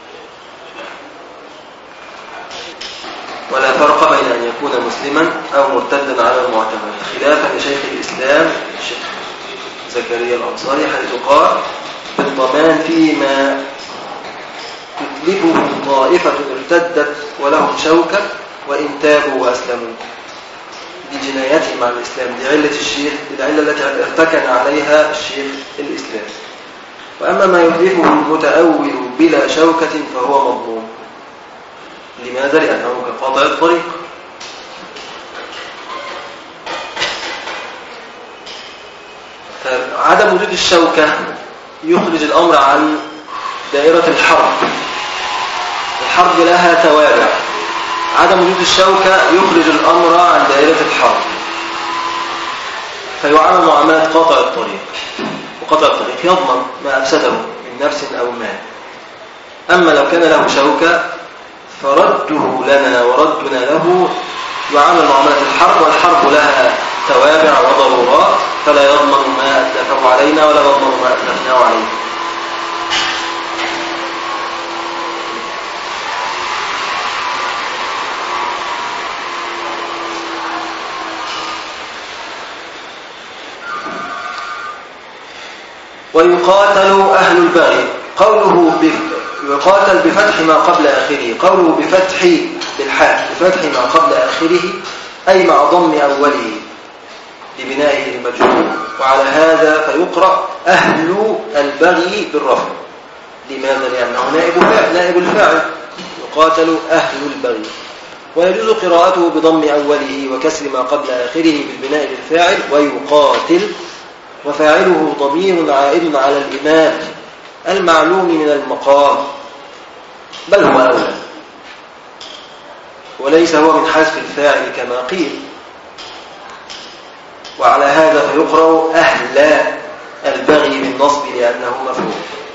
ولا فرق بين أن يكون مسلما أو مرتدا على المعتمد، خلافا لشيخ الإسلام الشيخ زكريا الأنصاري حيث قال بالضمان فيما تتلفه طائفة ارتدت ولهم شوكة وإن تابوا وأسلموا. دي جناياتهم مع الإسلام، دي علة الشيخ، دي العلة التي ارتكن عليها الشيخ الإسلام. وأما ما يتلفه المتأول بلا شوكة فهو مضمون. لماذا؟ لأنه كقاطع الطريق. عدم وجود الشوكة يخرج الأمر عن دائرة الحرب. الحرب لها توابع، عدم وجود الشوكة يخرج الأمر عن دائرة الحرب، فيعامل معاملة قاطع الطريق، وقاطع الطريق يضمن ما أفسده من نفس أو مال. أما لو كان له شوكة فرده لنا وردنا له يعامل معاملة الحرب، والحرب لها توابع وضرورات، فلا يضمن ما أتلفه علينا ولا يضمن ما أتلفناه عليه. ويقاتل أهل البغي، قوله يقاتل بفتح ما قبل آخره، قوله بفتح بالحاء بفتح ما قبل آخره أي مع ضم أوله لبنائه المجهول، وعلى هذا فيقرأ أهل البغي بالرفع. لماذا؟ لأنه نائب الفاعل، يقاتل أهل البغي. ويجوز قراءته بضم أوله وكسر ما قبل آخره بالبناء للفاعل ويقاتل، وفاعله ضمير عائد على الإمام المعلوم من المقام، بل هو أولى، وليس هو من حذف الفاعل كما قيل. وعلى هذا فيقرأ أهل البغي بالنصب لأنه مفعول.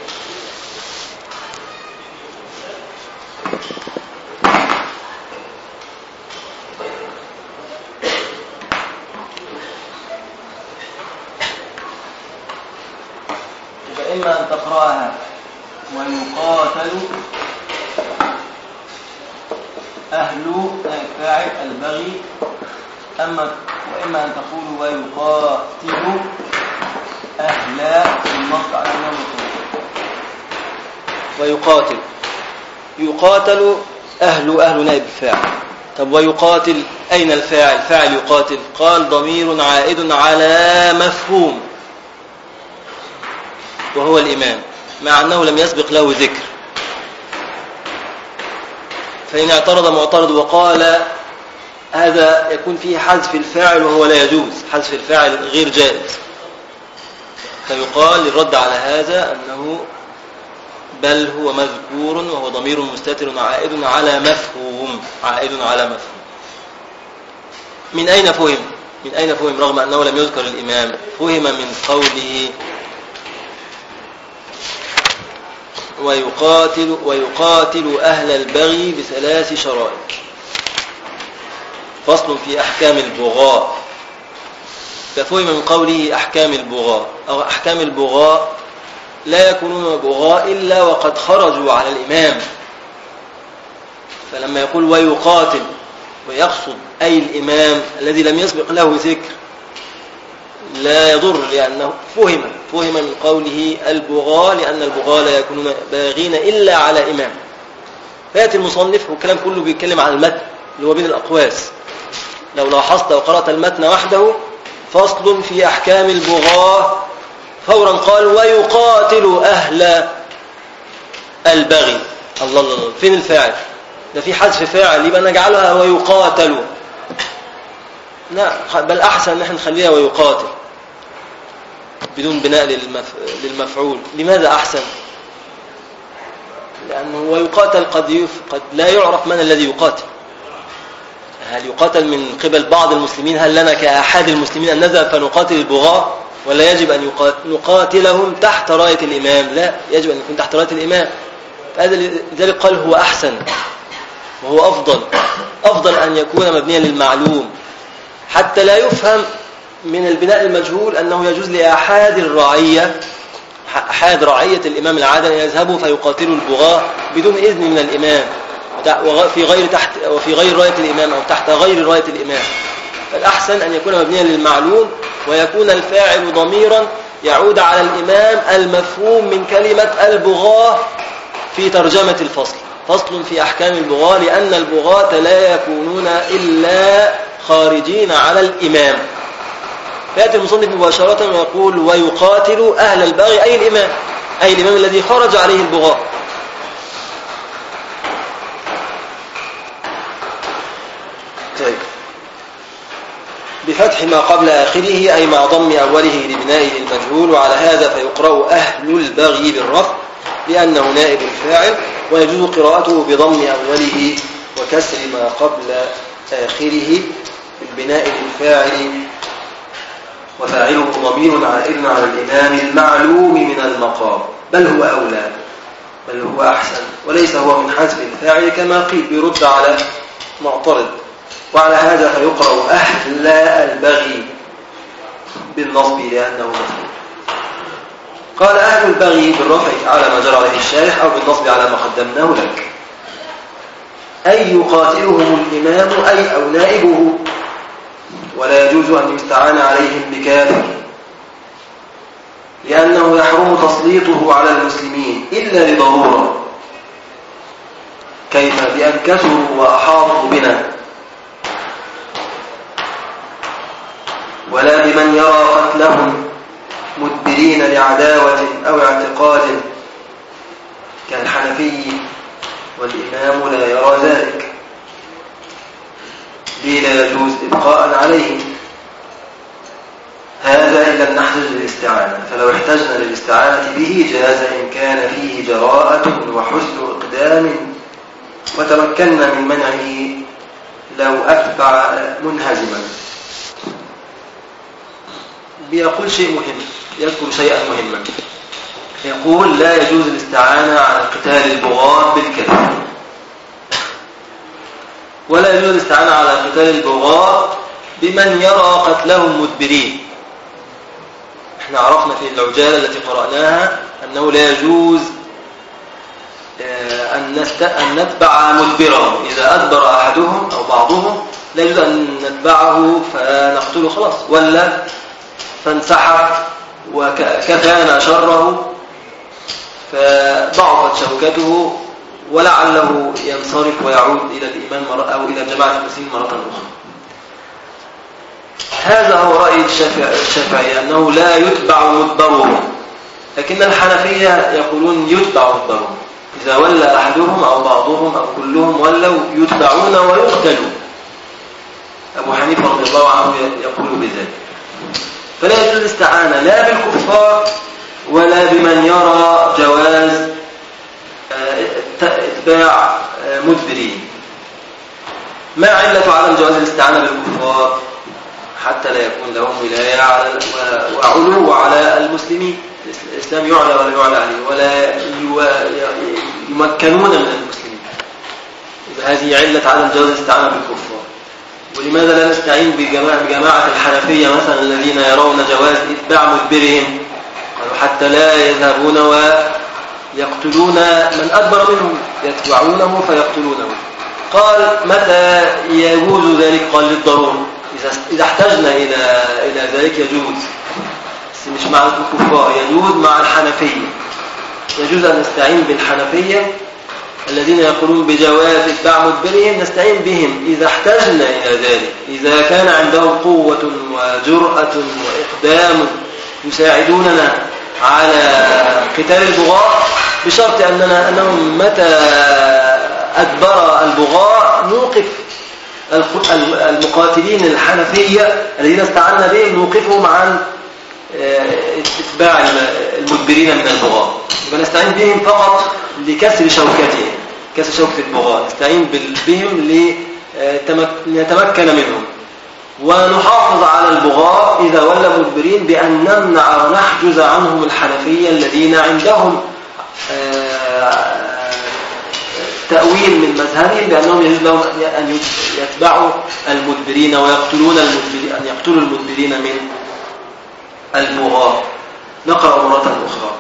فإما أن تقرأها ويقاتل أهل الفاعل البغي، وإما أن تقول ويقاتل أهل النصب على أنه ويقاتل يقاتل أهل نائب الفاعل. طب ويقاتل أين الفاعل؟ فاعل يقاتل، قال ضمير عائد على مفهوم وهو الإمام، مع أنه لم يسبق له ذكر. فإن اعترض معترض وقال هذا يكون فيه حذف الفاعل وهو لا يجوز، حذف الفاعل غير جائز، فيقال للرد على هذا أنه بل هو مذكور وهو ضمير مستتر عائد على مفهوم، من أين فهم رغم أنه لم يذكر الإمام؟ فهم من قوله ويقاتل أهل البغي بثلاث شرائط. فصل في أحكام البغاء. ففهم من قوله أحكام البغاء، أو أحكام البغاء لا يكونون بغاء إلا وقد خرجوا على الإمام. فلما يقول ويقاتل ويقصد أي الإمام الذي لم يسبق له ذكر، لا يضر، لأنه فهم من قوله البغاة، لأن البغاة لا يكونون باغين إلا على إمام. فيأتي المصنف والكلام كله بيتكلم عن المتن اللي هو بين الأقواس. لو لاحظت وقرأت المتن وحده فصل في أحكام البغاة، فورا قال ويقاتل أهل البغي. الله الله الله، فين الفاعل؟ ده في حذف فاعل، يبقى نجعلها ويقاتل. لا، بل أحسن ان احنا نخليها ويقاتل بدون بناء للمفعول. لماذا أحسن؟ لأنه ويقاتل قد لا يعرف من الذي يقاتل. هل يقاتل من قبل بعض المسلمين؟ هل لنا كأحد المسلمين أن نذهب فنقاتل البغاة، ولا يجب أن نقاتلهم تحت راية الإمام؟ لا، يجب أن يكون تحت راية الإمام. لذلك قال هو أحسن وهو أفضل أن يكون مبنيا للمعلوم، حتى لا يفهم من البناء المجهول أنه يجوز لأحد الرعية، أحد رعية الإمام العادل أن يذهبوا فيقاتلوا البغاة بدون إذن من الإمام وفي غير راية الإمام أو تحت غير راية الإمام. فالأحسن أن يكون مبنيا للمعلوم، ويكون الفاعل ضميرا يعود على الإمام المفهوم من كلمة البغاة في ترجمة الفصل. فصل في أحكام البغاة، لأن البغاة لا يكونون إلا خارجين على الإمام. فيأتي المصنف مباشرة ويقول ويقاتل أهل البغي، أي الإمام الذي خرج عليه البغاة. طيب، بفتح ما قبل آخره أي مع ضم أوله لبنائه المجهول، وعلى هذا فيقرأ أهل البغي بالرفع لأنه نائب الفاعل، ويجوز قراءته بضم أوله وكسر ما قبل آخره بالبناء للفاعل، وفاعله ضمير عائد على الإمام المعلوم من المقام، بل هو أولى، بل هو أحسن، وليس هو من حذف الفاعل كما قيل، بيرد على معترض. وعلى هذا فيقرأ أهل البغي بالنصب لأنه مفعول. قال أهل البغي بالرفع على ما جرى عليه الشارح، أو بالنصب على ما قدمناه لك، أي يقاتلهم الإمام أي أو نائبه، ولا يجوز أن يستعان عليهم بكافر، لأنه يحرم تسليطه على المسلمين إلا لضرورة. كيف؟ بأن كثروا وأحاطوا بنا، ولا بمن يرى قتلهم مدبرين لعداوة أو اعتقاد كالحنفي، والإمام لا يرى ذلك. ليه لا يجوز؟ إبقاء عليهم. هذا إن لم نحتج للاستعانة، فلو احتجنا للاستعانة به جاز إن كان فيه جراءة وحسن إقدام وتمكنا من منعه لو أتبع منهزما. بيقول شيء مهم، يذكر شيئا مهما، يقول لا يجوز الاستعانة على قتال البغاة بالكذب، ولا يجوز الاستعانة على قتال البغاة بمن يرى قتلهم مدبرين. احنا عرفنا في العجالة التي قرأناها أنه لا يجوز أن نتبع مدبرا، إذا أدبر أحدهم أو بعضهم لا يجوز أن نتبعه فنقتله خلاص، ولا فانسحب وكفانا شره فضعفت شوكته ولعله ينصرف ويعود إلى الإمام أو إلى جماعة المسلمين مرة أخرى. هذا هو رأي الشافعي أنه لا يتبع مدبره، لكن الحنفية يقولون يتبع مدبره، إذا ولى أحدهم أو بعضهم أو كلهم ولوا يتبعون ويقتلوا. أبو حنيفة رضي الله عنه يقول بذلك. فلا يجوز الاستعانة لا بالكفار ولا بمن يرى جواز اتباع مدبرين. ما علة عدم جواز الاستعانة بالكفار؟ حتى لا يكون لهم ولاية وعلو على المسلمين، الإسلام يعلى ولا يعلى عليه، ولا يمكنون من المسلمين. هذه علة عدم جواز الاستعانة بالكفار. ولماذا لا نستعين بجماعة الحنفية مثلا الذين يرون جواز اتباع مدبرهم؟ قالوا حتى لا يذهبون ويقتلون من أدبر منهم، يتبعونه فيقتلونه. قال متى يجوز ذلك؟ قال للضرورة، إذا احتجنا إلى ذلك يجوز، بس مش مع الكفار، يجوز مع الحنفية. يجوز أن نستعين بالحنفية الذين يقولون بجواز اتباع مدبرهم، نستعين بهم إذا احتجنا إلى ذلك، إذا كان عندهم قوة وجرأة وإقدام يساعدوننا على قتال البغاة، بشرط أنهم متى أدبر البغاة نوقف المقاتلين الحنفية الذين استعنا بهم، نوقفهم عن اتباع المدبرين من البغاة. يبقى نستعين بهم فقط لكسر شوكتهم، كسر شوكة البغاة، نستعين بهم لنتمكن منهم، ونحافظ على البغاة إذا ولوا مدبرين بأن نمنع ونحجز عنهم الحنفية الذين عندهم تأويل من مذهبهم بأنهم يجوز لهم أن يتبعوا المدبرين ويقتلون المدبرين، أن يقتلوا المدبرين من البغاة. نقرأ مرة أخرى.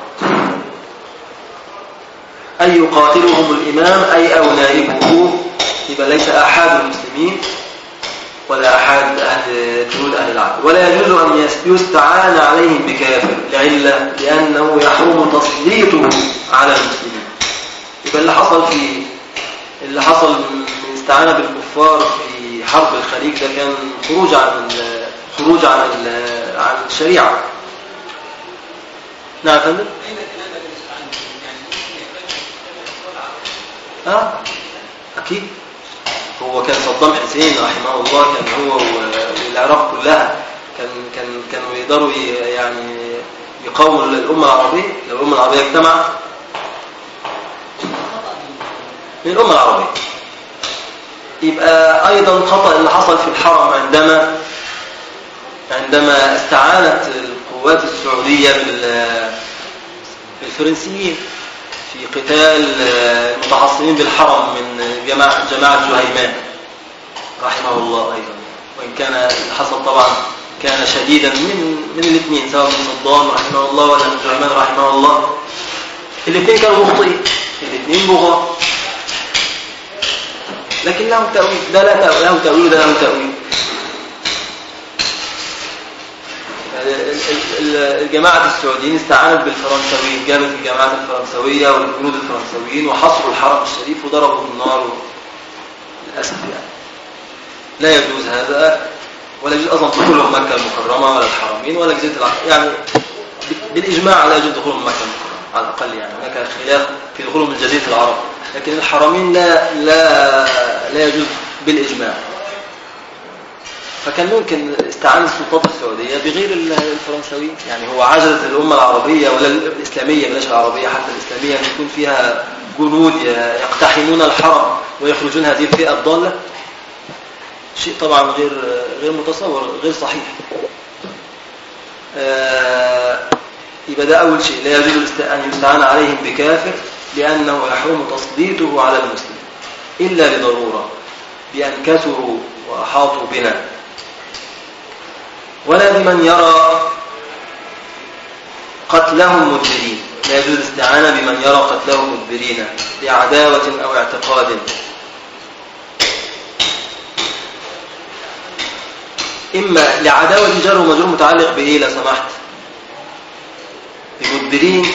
أي يقاتلهم الإمام أي أو نائبه، يبقى ليس أحد المسلمين ولا أحد جنود أهل العدل. ولا يجوز أن يستعان عليهم بكافر لعلة، لأنه يحرم تسليطه على المسلمين. يبقى اللي حصل من استعانة بالكفار في حرب الخليج ده كان خروج عن الشريعة. نعم فندم. أكيد. هو كان صدام حسين رحمه الله، كان هو والعراق كلها كانوا يقدروا يعني يقاوموا الأمة العربية لو الأمة العربية اجتمعت من الأمة العربية. يبقى أيضا خطأ اللي حصل في الحرم عندما استعانت القوات السعودية بالفرنسيين في قتال المتحصنين بالحرم من جماعة جهيمان رحمه الله أيضا، وإن كان اللي حصل طبعا كان شديدا من الاثنين، سواء من صدام رحمه الله ولا من جهيمان رحمه الله. الاثنين كانوا مخطئين، الاثنين بغاة، لكن لهم تأويل، ده له تأويل وده له تأويل. الجماعة السعوديين استعانت بالفرنساويين، جابت الجماعات الفرنسوية والجنود الفرنسويين وحصروا الحرم الشريف وضربوا النار للأسف. يعني لا يجوز هذا، ولا يجوز أصلا دخولهم مكة المكرمة ولا الحرمين ولا جزيرة العرب، يعني بالإجماع لا يجوز دخولهم مكة المكرمة على الأقل. يعني هناك خلاف في دخولهم من جزيرة العرب، لكن الحرمين لا يجوز بالإجماع. فكان ممكن استعانة السلطات السعودية بغير الفرنساويين. يعني هو عجزت الأمة العربية ولا الإسلامية، بلاش العربية، حتى الإسلامية أن يكون فيها جنود يقتحمون الحرم ويخرجون هذه الفئة الضالة، شيء طبعا غير متصور، غير صحيح. يبقى ده أول شيء، لا يجوز أن يستعان عليهم بكافر لأنه يحرم تسليطه على المسلم إلا لضرورة، بأن كثروا وأحاطوا بنا. ولا بمن يرى قتلهم مدبرين، لا يجوز الاستعانة بمن يرى قتلهم مدبرين لعداوة أو اعتقاد. إما لعداوة جر ومجرور متعلق بإيه لا سمحت؟ بمدبرين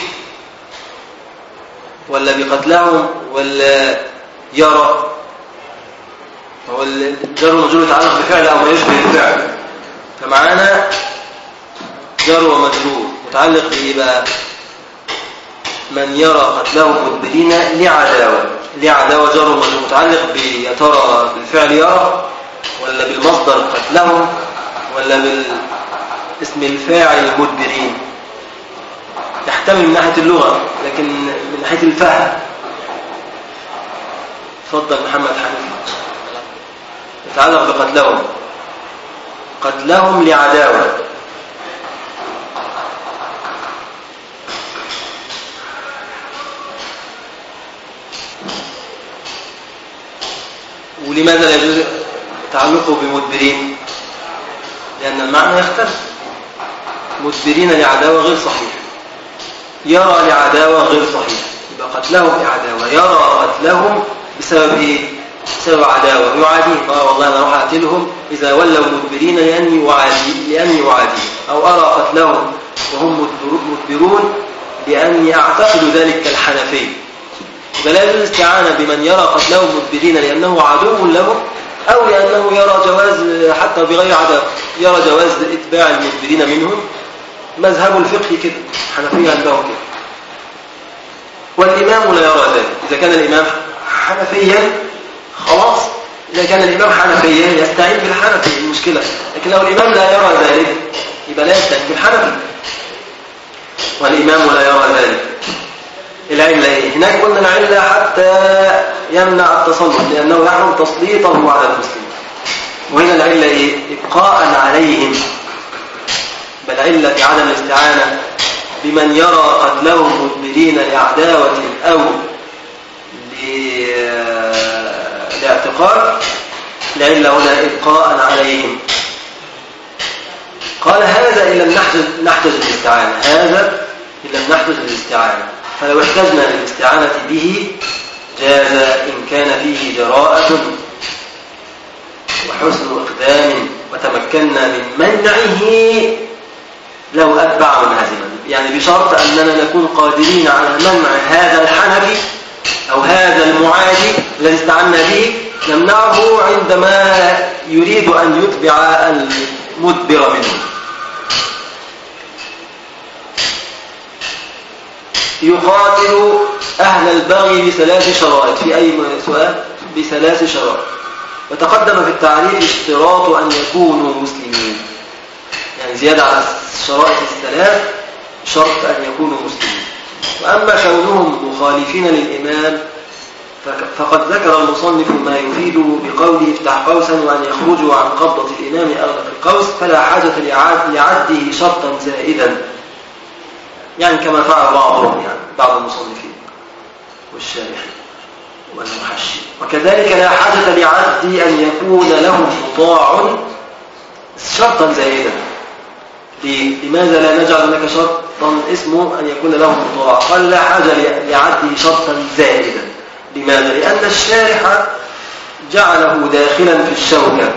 ولا بقتلهم ولا يرى؟ هو الجر ومجرور يتعلق بفعل أو ما يشبه الفعل، فمعانا جر ومجرور متعلق بإيه بقى؟ من يرى قتلهم مدبرين لعداوة جر ومجرور متعلق يا ترى بالفعل يرى ولا بالمصدر قتلهم ولا بالاسم الفاعل مدبرين؟ يحتمل من ناحية اللغة، لكن من ناحية الفهم. تفضل محمد حنفي. يتعلق قتلهم لعداوة. ولماذا لا يجوز تعلقه بمدبرين؟ لأن المعنى يختلف. مدبرين لعداوة غير صحيح، يرى لعداوة غير صحيح. يبقى قتلهم لعداوة، يرى قتلهم بسبب إيه؟ بسبب عداوة يعاديهم. والله أنا أروح أقتلهم إذا ولوا مدبرين لأني أعاديهم، أو أرى قتلهم وهم مدبرون بأن يعتقدوا ذلك كالحنفي. فلا يجوز الاستعانة بمن يرى قتلهم مدبرين لأنه عدو لهم، أو لأنه يرى جواز حتى بغير عداوة، يرى جواز إتباع المدبرين منهم. مذهب الفقه كده، حنفية عندهم كده. والإمام لا يرى ذلك. إذا كان الإمام حنفيا خلاص، إذا كان الإمام حنفيا يستعين بالحنفي، المشكلة. لكن لو الإمام لا يرى ذلك يبقى لا يستعين بالحنفي، والإمام لا يرى ذلك. العلة إيه؟ هناك قلنا العلة حتى يمنع التسلط، لأنه يحرم تسليطه على المسلمين. وهنا العلة إيه؟ إبقاء عليهم. بل علة في عدم الاستعانة بمن يرى قتلهم مدبرين لعداوة أو لاعتقاد، العلة هنا إبقاء عليهم. قال هذا إن لم نحتج للاستعانة، هذا إن لم نحتج للاستعانة، فلو احتجنا للاستعانة به جاز إن كان فيه جراءة وحسن إقدام وتمكنا من منعه لو أتبع منهزما، يعني بشرط أننا نكون قادرين على منع هذا الحنفي أو هذا المعادي الذي استعنا به، نمنعه عندما يريد أن يتبع المدبر منه. يقاتل أهل البغي بثلاث شرائط. في أي سؤال؟ بثلاث شرائط. وتقدم في التعريف اشتراط أن يكونوا مسلمين، يعني زيادة على الشرائط الثلاث شرط أن يكونوا مسلمين. وأما كونهم مخالفين للإمام فقد ذكر المصنف ما يفيده بقوله افتح قوسا وأن يخرجوا عن قبضة الإمام أغلق القوس، فلا حاجة لعده شرطا زائدا، يعني كما فعل بعضهم، يعني بعض المصنفين والشارحين والمحشي. وكذلك لا حاجة لعد أن يكون لهم مطاع شرطا زائدا. لماذا لا نجعل لك شرطا اسمه أن يكون لهم مطاع؟ قال لا حاجة لعده شرطا زائدا. لماذا؟ لأن الشارح جعله داخلا في الشوكة.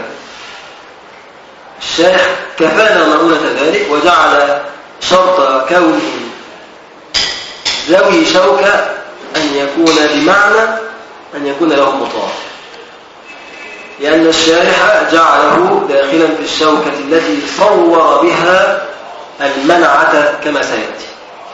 الشارح كفانا مؤونة ذلك وجعل شرط كونه ذوي شوكة أن يكون بمعنى أن يكون لهم مطاع، لأن الشارح جعله داخلا في الشوكة التي صور بها المنعة كما سيأتي.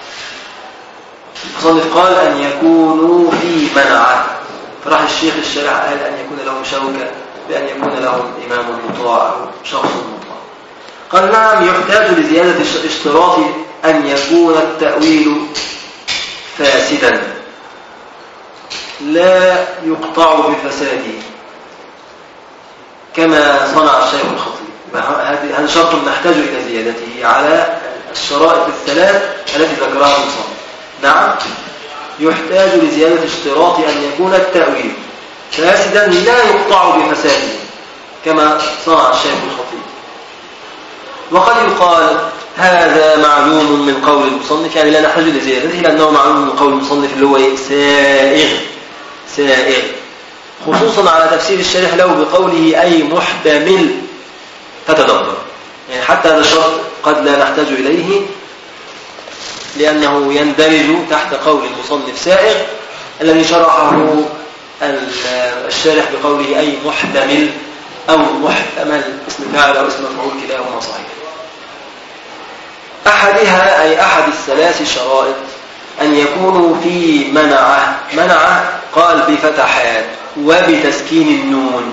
المصنف قال أن يكونوا في منعة، فراح الشيخ الشارح قال أن يكون لهم شوكة بأن يكون لهم إمام مطاع أو شخص مطاع. قال نعم يحتاج لزيادة اشتراط أن يكون التأويل فاسدا لا يقطع بفساده كما صنع الشيخ الخطيب. هذا شرط نحتاج إلى زيادته على الشرائط الثلاث التي ذكرها المصنف. نعم يحتاج لزيادة اشتراط أن يكون التأويل فاسدا لا يقطع بفساده كما صنع الشيخ الخطيب. وقد يقال هذا معلوم من قول المصنف، يعني لا نحتاج لزيادته لأنه معلوم من قول المصنف اللي هو سائغ، خصوصا على تفسير الشارح له بقوله أي محتمل فتدبر. يعني حتى هذا الشرط قد لا نحتاج إليه لأنه يندرج تحت قول المصنف سائغ الذي شرحه الشارح بقوله أي محتمل أو محتمل، اسم فاعل أو اسم مفعول كلاهما صحيح. أحدها أي أحد الثلاث شرائط أن يكونوا في منعة قال بفتحات وبتسكين النون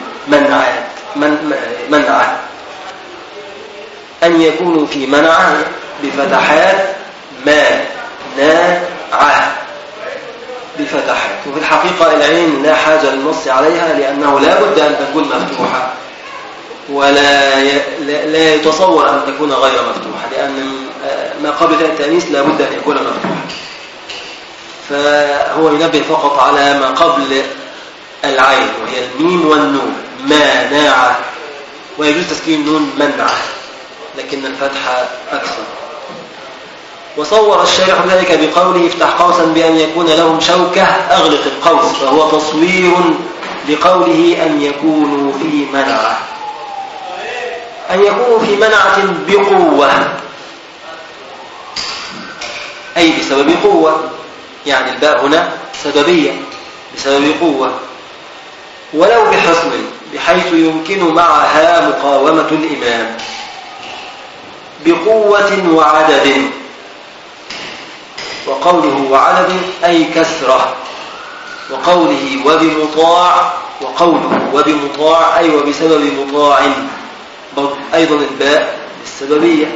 منعة أن يكونوا في منعة بفتحات منعة بفتحات. وفي الحقيقة العين لا حاجة للنص عليها لأنه لا بد أن تكون مفتوحة ولا لا يتصور أن تكون غير مفتوحة، لأن ما قبل التأنيث لا بد أن يكون مفتوحا. فهو ينبه فقط على ما قبل العين وهي الميم والنون مناعة، ويجوز تسكين النون منعة لكن الفتحة أكثر. وصور الشارح ذلك بقوله افتح قوسا بأن يكون لهم شوكة أغلق القوس، فهو تصوير لقوله أن يكونوا في منعة، أن يكونوا في منعة بقوة أي بسبب قوة، يعني الباء هنا سببية بسبب قوة. ولو بحصن بحيث يمكن معها مقاومة الإمام بقوة وعدد. وقوله وعدد أي كثرة. وقوله وبمطاع، وقوله وبمطاع أي وبسبب مطاع، أيضا الباء السببية،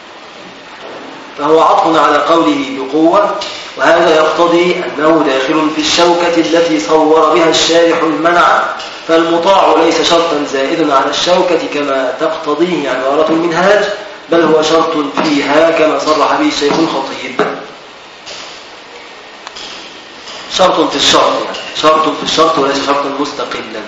فهو عطف على قوله بقوة، وهذا يقتضي أنه داخل في الشوكة التي صور بها الشارح المنع، فالمطاع ليس شرطا زائد على الشوكة كما تقتضيه عبارة المنهاج، بل هو شرط فيها كما صرح به الشيخ الخطيب. شرط في الشرط، يعني شرط في الشرط وليس شرطا مستقلا.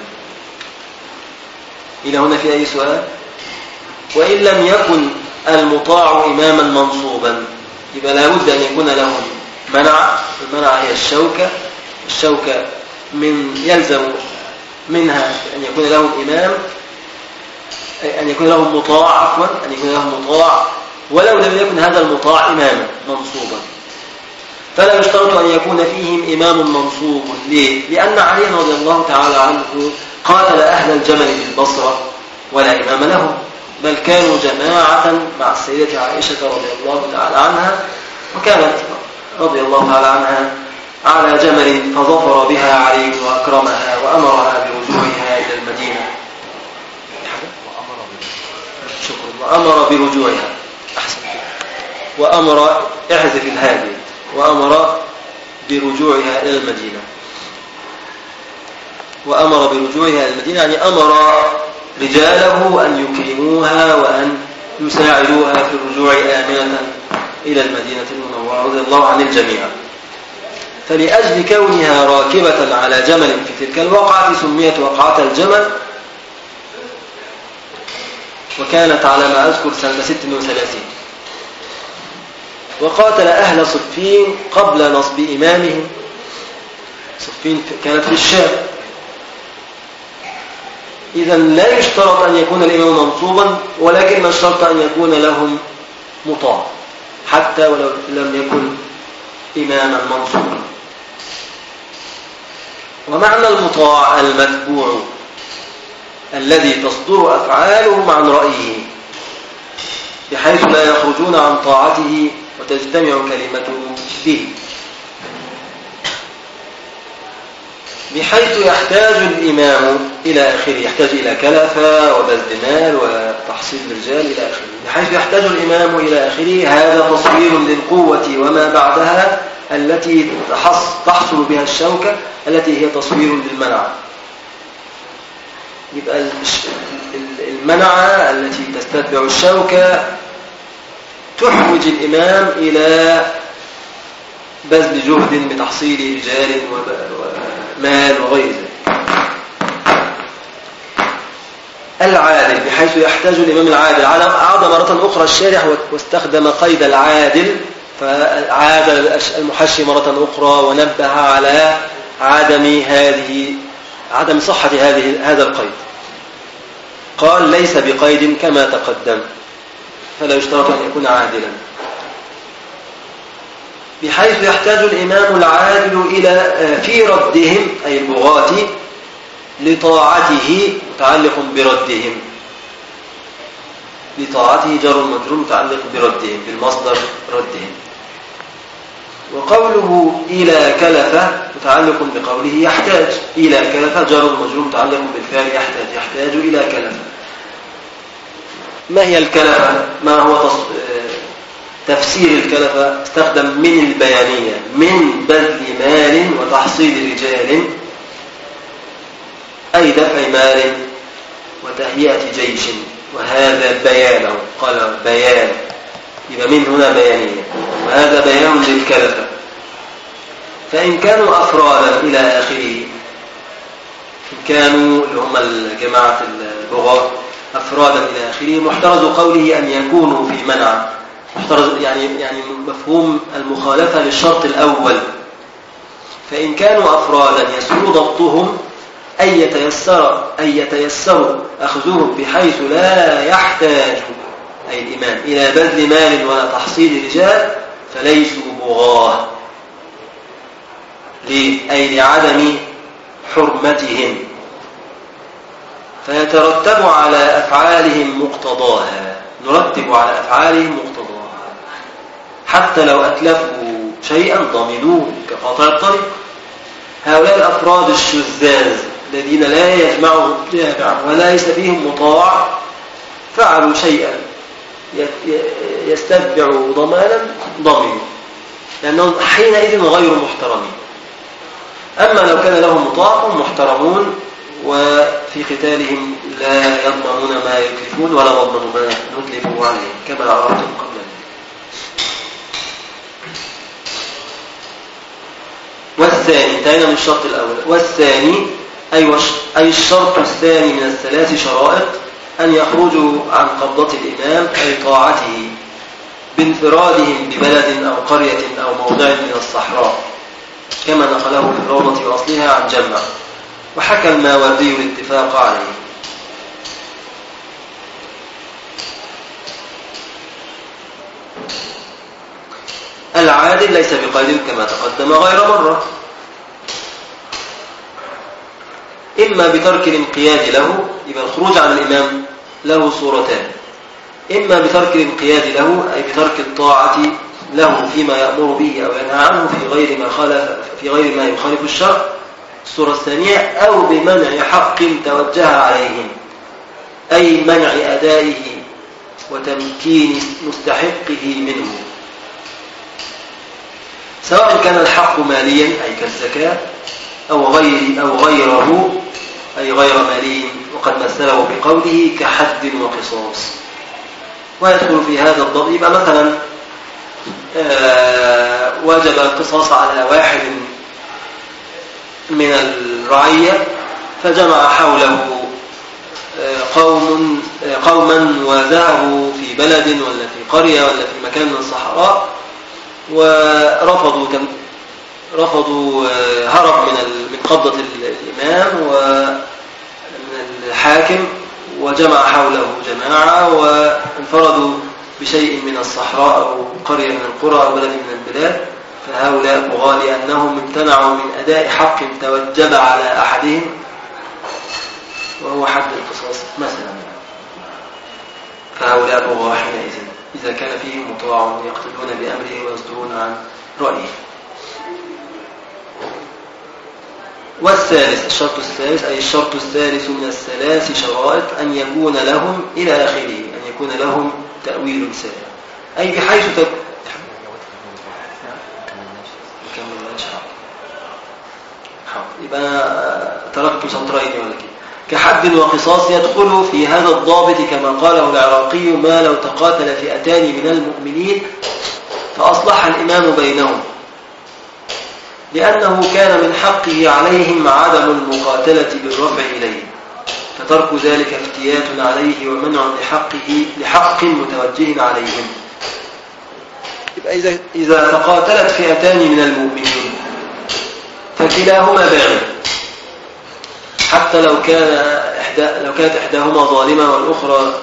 إلى هنا في أي سؤال؟ وإن لم يكن المطاع إماما منصوبا يبقى لا بد أن يكون له منع. المنع هي الشوكة، الشوكة من يلزم منها أن يكون له الإمام، أن يكون له مطاع، عفوا أن يكون له مطاع، ولو لم يكن هذا المطاع إماما منصوبا. فلا يشترط أن يكون فيهم إمام منصوب. ليه؟ لأن علي رضي الله تعالى عنه قاتل أهل الجمل بالبصرة ولا إمام لهم، بل كانوا جماعة مع السيدة عائشة رضي الله تعالى عنها، وكانت رضي الله تعالى عنها على جمل فظفر بها علي وأكرمها وأمرها برجوعها إلى المدينة. وأمر برجوعها، أحسن، وأمر احذف الهادي، وأمر برجوعها إلى المدينة. وأمر برجوعها إلى المدينة يعني أمر رجاله أن يكرموها وأن يساعدوها في الرجوع آمنة إلى المدينة المنورة رضي الله عن الجميع. فلأجل كونها راكبة على جمل في تلك الوقعة سميت وقعة الجمل، وكانت على ما أذكر سنة 36. وقاتل أهل صفين قبل نصب إمامهم. صفين كانت في الشام. إذا لا يشترط أن يكون الإمام منصوبا، ولكن الشرط أن يكون لهم مطاع حتى ولو لم يكن إماما منصوبا. ومعنى المطاع المتبوع الذي تصدر أفعالهم عن رأيه بحيث لا يخرجون عن طاعته وتجتمع كلمتهم به، بحيث يحتاج الإمام إلى آخره، يحتاج إلى كلفة وبذل مال وتحصيل رجال إلى آخره، بحيث يحتاج الإمام إلى آخره. هذا تصوير للقوة وما بعدها التي تحصل بها الشوكة، التي هي تصوير للمنع. يبقى المنعة التي تستتبع الشوكة تحوج الإمام إلى بذل جهد بتحصيل رجال ومال وغير ذلك. العادل بحيث يحتاج الإمام العادل. عاد مرة أخرى الشارح واستخدم قيد العادل، فعاد المحشي مرة أخرى ونبه على عدم صحة هذا القيد. قال ليس بقيد كما تقدم، فلا يشترط أن يكون عادلا. بحيث يحتاج الإمام العادل إلى في ردهم أي البغاة لطاعته متعلق بردهم. لطاعته جر مجرور متعلق بردهم بالمصدر ردهم. وقوله إلى كلفة متعلق بقوله يحتاج. إلى كلفة جر مجرور متعلق بالفعل يحتاج إلى كلفة. ما هي الكلفة؟ ما هو تفسير الكلفة؟ استخدم من البيانية، من بذل مال وتحصيل رجال، أي دفع مال وتهيئة جيش، وهذا بيانه. قال بيان، يبقى من هنا بيانية، وهذا بيان للكلفة. فإن كانوا أفرادا إلى آخره، إن كانوا اللي هم الجماعة البغاة أفرادا إلى آخره، محترز قوله أن يكونوا في منع. محترز يعني مفهوم المخالفة للشرط الأول. فإن كانوا أفرادا يسهل ضبطهم أي يتيسر أخذهم بحيث لا يحتاج أي الإمام إلى بذل مال ولا تحصيل رجال، فليسوا بغاة. ليه؟ أي لعدم حرمتهم، فيترتب على أفعالهم مقتضاها، نرتب على أفعالهم مقتضاها، حتى لو أتلفوا شيئا ضمنوه كقاطع الطريق. هؤلاء الأفراد الشذاذ الذين لا يجمعهم جامع وليس فيهم مطاع فعلوا شيئا يستتبع ضمانا ضمنوا، لأنهم حينئذ غير محترمين. أما لو كان لهم مطاع هم محترمون، وفي قتالهم لا يضمنون ما يتلفون ولا يضمنون ما نتلفوا عليه كما أردتم قبل ذلك. والثاني، انتهينا من الشرط الأول. والثاني أي الشرط الثاني من الثلاث شرائط أن يخرجوا عن قبضة الإمام أي طاعته بانفرادهم ببلد أو قرية أو موضع من الصحراء، كما نقله في الروضة وأصلها عن جمع، وحكى الماوردي الاتفاق عليه. العادل ليس بقيد كما تقدم غير مرة، إما بترك الانقياد له، يبقى الخروج عن الإمام له صورتان: إما بترك الانقياد له أي بترك الطاعة له فيما يأمر به أو ينهى عنه في غير ما يخالف الشرع، الصورة الثانية، أو بمنع حق توجه عليهم أي منع أدائه وتمكين مستحقه منه، سواء كان الحق ماليا أي كالزكاة أو غيره أي غير مالي، وقد مثله بقوله كحد وقصاص. ويدخل في هذا الضبط، يبقى مثلا وجب القصاص على واحد من الرعية فجمع حوله قوما وذهبوا في بلد ولا في قرية ولا في مكان من الصحراء ورفضوا هرب من قبضة الإمام ومن الحاكم، وجمع حوله جماعة وانفردوا بشيء من الصحراء أو قرية من القرى أو بلد من البلاد، فهؤلاء بغاة لأنهم امتنعوا من أداء حق توجب على أحدهم وهو حد القصاص مثلا، فهؤلاء بغاة حينئذ إذا كان فيهم مطاع يقتدون بأمره ويصدرون عن رأيه. والثالث، الشرط الثالث أي الشرط الثالث من الثلاث شرائط أن يكون لهم إلى آخره، أن يكون لهم تأويل سائر، أي بحيث يبقى تركت سطرين ولا كده. كحد وقصاص يدخل في هذا الضابط كما قاله العراقي: ما لو تقاتل فئتان من المؤمنين فأصلح الإمام بينهم لأنه كان من حقه عليهم عدم المقاتلة بالرفع إليه، فترك ذلك افتيات عليه ومنع لحق متوجه عليهم. يبقى إذا تقاتلت فئتان من المؤمنين فكلاهما باغي، حتى لو كانت إحداهما ظالمة والأخرى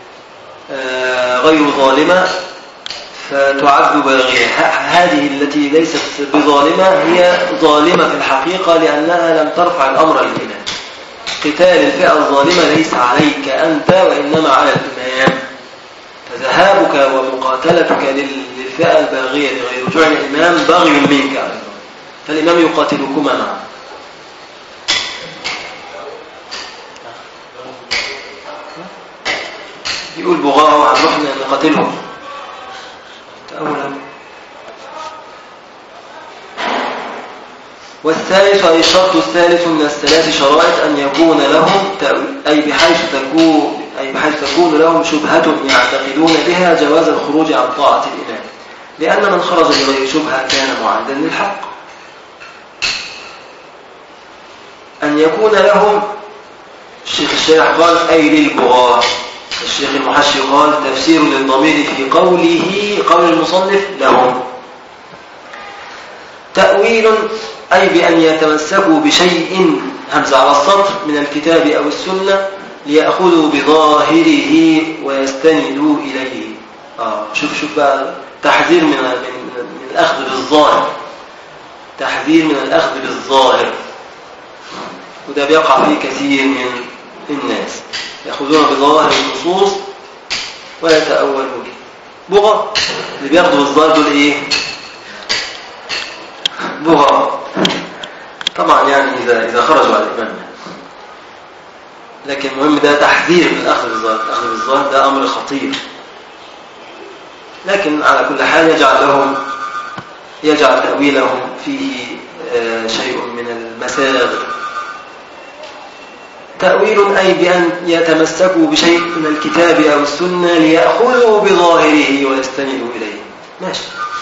غير ظالمة فتعد باغية. هذه التي ليست بظالمة هي ظالمة في الحقيقة لأنها لم ترفع الأمر للإمام. قتال الفئة الظالمة ليس عليك أنت وإنما على الإمام، فذهابك ومقاتلتك للفئة الباغية لغير رجوع الإمام باغي منك أيضا، فالإمام يقاتلكما معا. يقول بغاء هنروح نقاتلهم أولا. والثالث أي الشرط الثالث من الثلاث شرائط أن يكون لهم أي بحيث تكون لهم شبهة يعتقدون بها جواز الخروج عن طاعة الإمام، لأن من خرج بغير شبهة كان معادا للحق. أن يكون لهم، الشيخ الشارح قال أي للبغاة، الشيخ المحشي قال تفسير للضمير في قول المصنف لهم تأويل أي بأن يتمسكوا بشيء همز على السطر من الكتاب أو السنة ليأخذوا بظاهره ويستندوا إليه. شوف بقى تحذير من الأخذ بالظاهر، تحذير من الأخذ بالظاهر، وده بيقع فيه كثير من الناس، يأخذون بظواهر النصوص ويتأولون بغى. اللي بياخدوا بالظاهر دول إيه؟ بغى طبعا، يعني إذا خرجوا على الإمام. لكن المهم ده تحذير من الأخذ بالظاهر. الأخذ بالظاهر ده أمر خطير، لكن على كل حال يجعل تأويلهم فيه شيء من المساغ. تأويل أي بأن يتمسكوا بشيء من الكتاب أو السنة ليأخذوا بظاهره ويستندوا إليه، ماشي.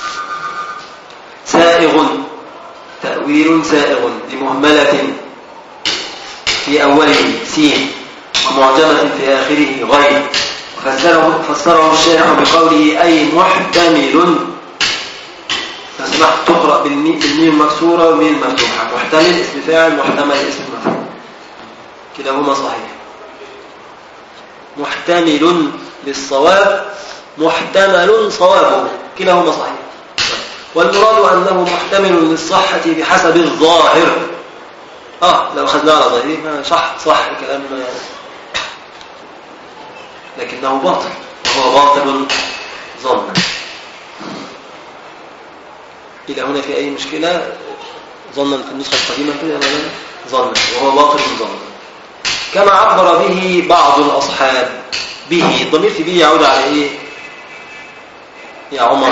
سائغ، تأويل سائغ لمهملة في أوله سين ومعجمة في آخره غير، فسره الشارح بقوله أي محتمل. فسمحت تقرأ بالميم المكسورة والميم المفتوحة. محتمل اسم فاعل، محتمل اسم مفعول، كلاهما صحيح. محتمل للصواب، محتمل صوابه، كلاهما صحيح. والمراد أنه محتمل للصحة بحسب الظاهر. لو أخذنا على ظاهره صح الكلام، لكنه باطل، وهو باطل ظنا. إلى هنا في أي مشكلة؟ ظنا في النسخة القديمة كده ظنا، وهو باطل ظنا. كما عبر به بعض الأصحاب. به، الضمير في به يعود على إيه يا عمر؟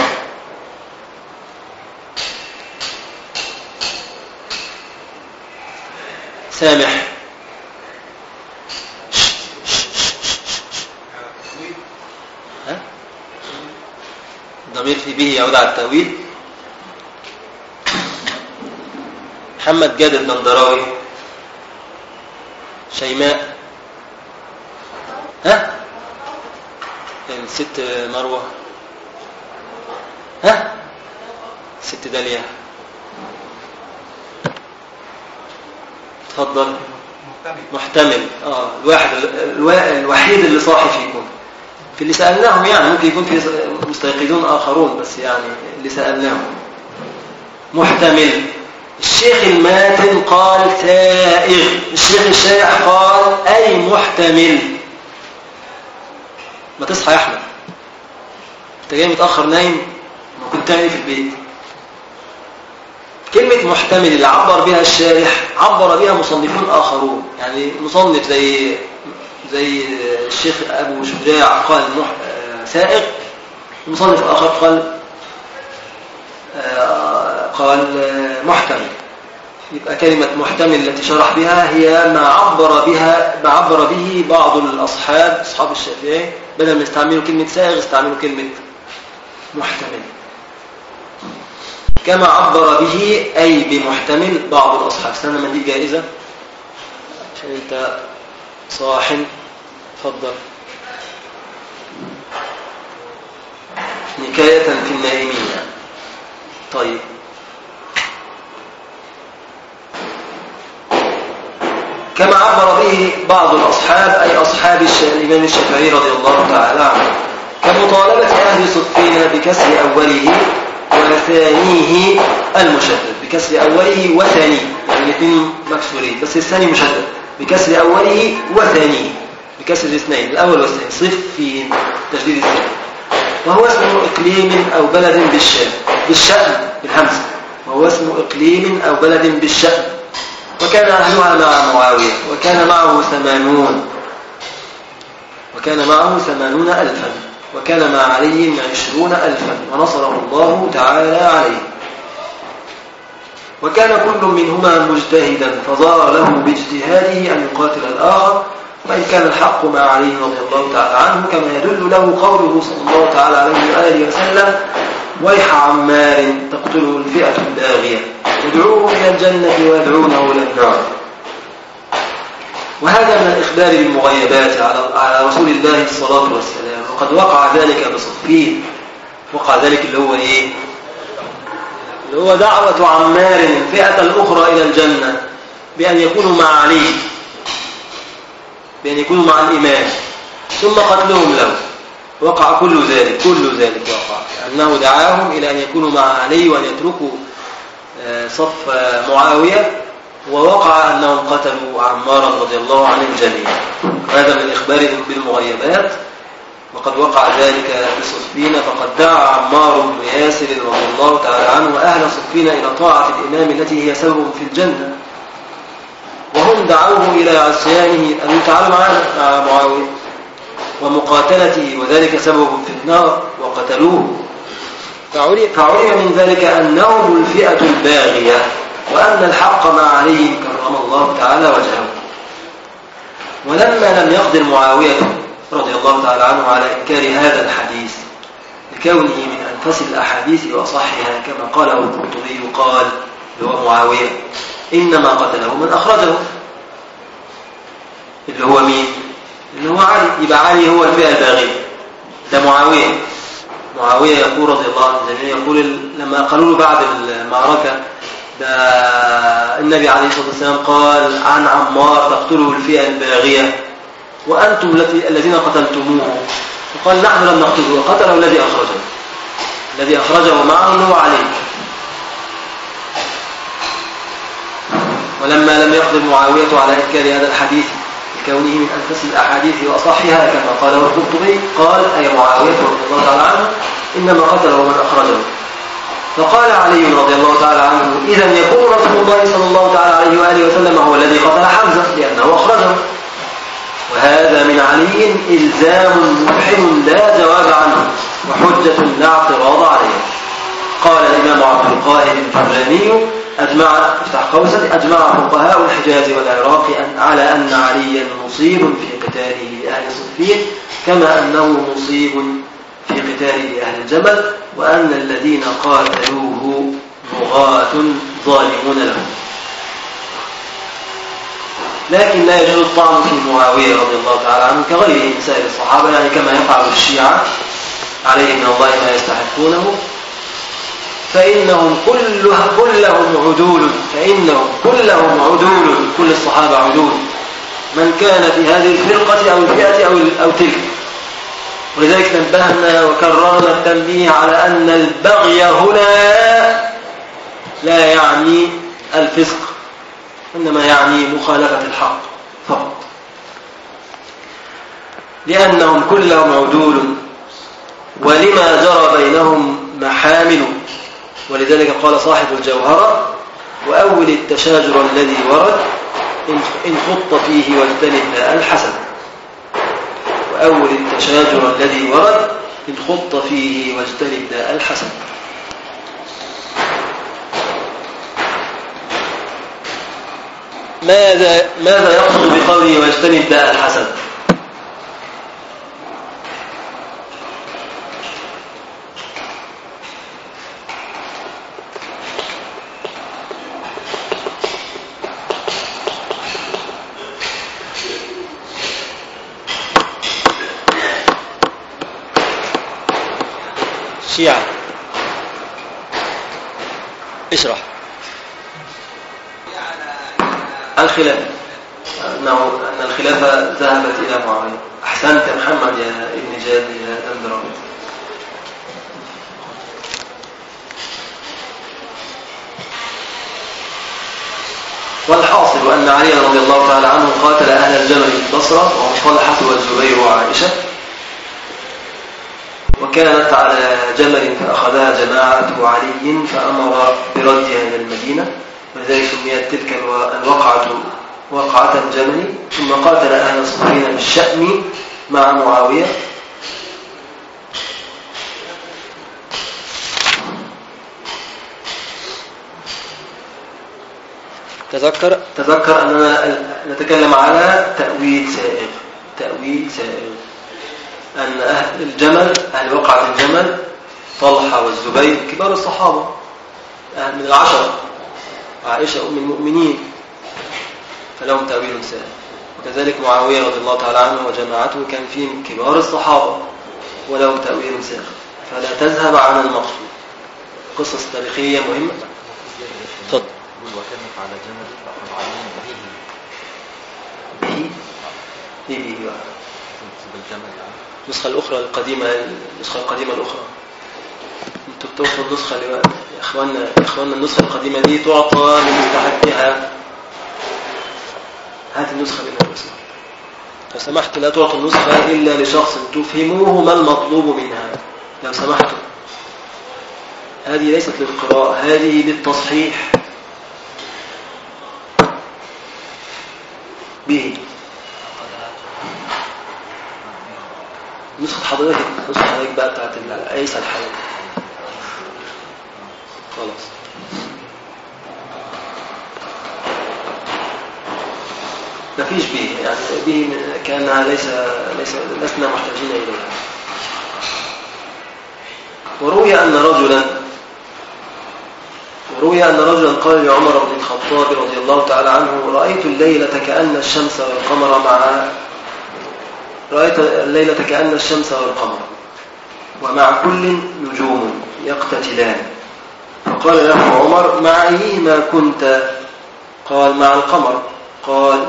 سامح، الضمير في به يعود على التأويل. محمد جاد البندراوي، شيماء، الست مروة، الست داليا، تفضل. محتمل. الوحيد اللي صاحي فيكم في اللي سألناهم، يعني ممكن يكون في مستيقظون آخرون، بس يعني اللي سألناهم محتمل. الشيخ الماتن قال سائغ، الشيخ الشارح قال أي محتمل. ما تصحى يا أحمد، أنت جاي متأخر نايم، ما كنت تعمل في البيت. كلمة محتمل اللي عبر بها الشارح عبر بها مصنفون آخرون، يعني مصنف زي الشيخ أبو شجاع قال مصنف آخر قال محتمل. يبقى كلمة محتمل التي شرح بها هي ما عبر به بعض أصحاب الشافعي، بدل ما يستعملوا كلمة سائغ استعملوا كلمة محتمل. كما عبر به أي بمحتمل بعض الأصحاب. استنى ما دي جائزة عشان أنت صاحن، تفضل. نكاية في النائمين. طيب، كما عبر به بعض الأصحاب أي أصحاب الإمام الشافعي رضي الله تعالى عنه، كمطالبة أهل صفين بكسر أوله وثانيه المشدد. بكسر أوله وثانيه، يعني الاثنين مكسورين بس الثاني مشدد. بكسر أوله وثانيه، بكسر الاثنين، الأول والثاني، صفين تشديد الثاني. وهو اسم إقليم أو بلد بالشأن بالهمزة. وهو اسم إقليم أو بلد بالشأن. وكان أهلها مع معاوية، وكان معه 80 ألفا، وكان مع علي 20 ألفا، ونصره الله تعالى عليه. وكان كل منهما مجتهدا، فظهر له باجتهاده أن يقاتل الآخر، وإن كان الحق مع علي رضي الله تعالى عنه، كما يدل له قوله صلى الله تعالى عليه وآله وسلم: ويح عمار تقتله الفئة الباغية، يدعوه إلى الجنة ويدعونه إلى النار. وهذا من الإخبار بالمغيبات على رسول الله الصلاة والسلام. وقد وقع ذلك بصفين. وقع ذلك اللي هو إيه؟ اللي هو دعوة عمار الفئة الأخرى إلى الجنة بأن يكونوا مع علي، بأن يكونوا مع الإمام، ثم قتلهم له. وقع كل ذلك وقع. أنه دعاهم إلى أن يكونوا مع علي وأن يتركوا صف معاوية، ووقع أنهم قتلوا عمارا رضي الله عن الجميع. هذا من إخبار بالمغيبات، وقد وقع ذلك بصفين، فقد دعا عمار بن ياسر رضي الله تعالى عنه أهل صفين إلى طاعة الإمام التي هي سبب في الجنة، وهم دعوه إلى عصيانه أن تعالوا معنا مع معاوية ومقاتلته، وذلك سبب في النار، وقتلوه. فعلم من ذلك أنهم الفئة الباغية، وأن الحق مع علي كرم الله تعالى وجهه. ولما لم يقدر معاوية رضي الله تعالى عنه على إنكار هذا الحديث لكونه من أنفس الأحاديث وأصحها كما قاله القرطبي، قال اللي هو معاوية إنما قتله من أخرجه، اللي هو مين؟ اللي هو علي. يبقى علي هو الفئة الباغية، ده معاوية يقول رضي الله عنه الجميع، يقول لما قالوا له بعد المعركة ده النبي عليه الصلاة والسلام قال عن عمار تقتله الفئة الباغية وأنتم الذين قتلتموه، وقال نحن لم نقتله وقتله الذي أخرجه معه هو علي. ولما لم يقدر معاوية على إنكار هذا الحديث لكونه من أنفس الأحاديث وأصحها كما قاله القرطبي، قال أي معاوية رضي الله تعالى عنه إنما قتله من أخرجه. فقال علي رضي الله تعالى عنه إذن يكون رسول الله صلى الله تعالى عليه وآله وسلم هو الذي قتل حمزة لأنه أخرجه، وهذا من علي إلزام مبحم لا جواب عنه وحجة لا اعتراض عليه. قال الإمام عبد القاهر الجراني أجمع فقهاء الحجاز والعراق على أن عليا مصيب في قتاله لأهل صفين كما أنه مصيب في قتاله لأهل الجبل، وأن الذين قاتلوه مغاة ظالمون له. لكن لا يجوز الطعن في معاوية رضي الله تعالى عنه كغيره من سائر الصحابة، يعني كما يفعل الشيعة عليه من الله ما يستحقونه، فإنهم كلهم عدول، كل الصحابة عدول، من كان في هذه الفرقة أو الفئة أو تلك. ولذلك نبهنا وكررنا التنبيه على أن البغي هنا لا يعني الفسق، إنما يعني مخالفة الحق فقط، لأنهم كلهم عدول ولما جرى بينهم محامل. ولذلك قال صاحب الجوهرة وأول التشاجر الذي ورد إن خط فيه واجتنب داء الحسد، وأول التشاجر الذي ورد إن خط فيه واجتنب داء الحسد. ماذا يقصد بقوله واجتنب داء الحسد؟ شيعة اشرح. الخلافة، أن الخلافة ذهبت إلى معاوية. أحسنت يا محمد يا ابن جاد يا أندرامي. والحاصل أن علي رضي الله تعالى عنه قاتل أهل الجمل في البصرة وهم طلحة والزبير وعائشة، وكانت على جمل فأخذها جماعة علي فأمر بردها إلى المدينة، ولذلك سميت تلك الوقعة وقعة الجمل. ثم قاتل أهل صفين بالشأم مع معاوية، تذكر أننا نتكلم على تأويل سائغ، أن أهل الجمل، أهل وقعة الجمل طلحة والزبير كبار الصحابة من العشرة، عائشة أم المؤمنين، فلهم تأويل سائغ. وكذلك معاوية رضي الله تعالى عنه وجماعته كان فيهم كبار الصحابة ولهم تأويل سائغ، فلا تذهب عن المقصود. قصص تاريخية مهمة. تفضل. وكانت على جمل فأخذ عليهم به بالجمل يعني. النسخة الأخرى القديمة الأخرى انتوا بتوصلوا النسخة اللي بقى يا اخوانا النسخة القديمة دي تعطى لمستحقها. هات النسخة اللي بقى لو سمحت، لا تعطى النسخة إلا لشخص تفهموه ما المطلوب منها لو سمحتوا. هذه ليست للقراءة، هذه للتصحيح به. نسخة حضرتك بقى بتاعت أيسا الحياة خلاص. مفيش به، يعني به كأنها لسنا محتاجين إليها. وروي أن رجلا قال لعمر بن الخطاب رضي الله تعالى عنه: رأيت الليلة كأن الشمس والقمر ومع كل نجوم يقتتلان. فقال له عمر: مع أيهما كنت؟ قال: مع القمر. قال: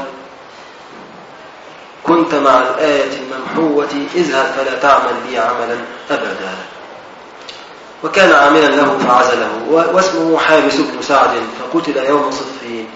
كنت مع الآية الممحوة اذهب فلا تعمل لي عملا أبدا. وكان عاملا له فعزله، واسمه حابس بن سعد، فقتل يوم صفين.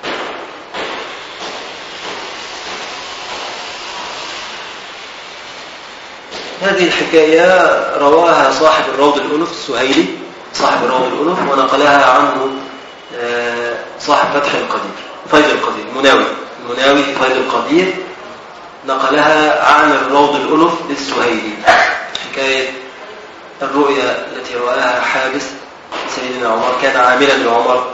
هذه الحكاية رواها صاحب الروض الأنف السهيلي، ونقلها عنه صاحب فتح القدير فيض القدير المناوي في فيض القدير، نقلها عن الروض الأنف للسهيلي. حكاية الرؤيا التي رواها حابس سيدنا عمر، كان عاملا لعمر،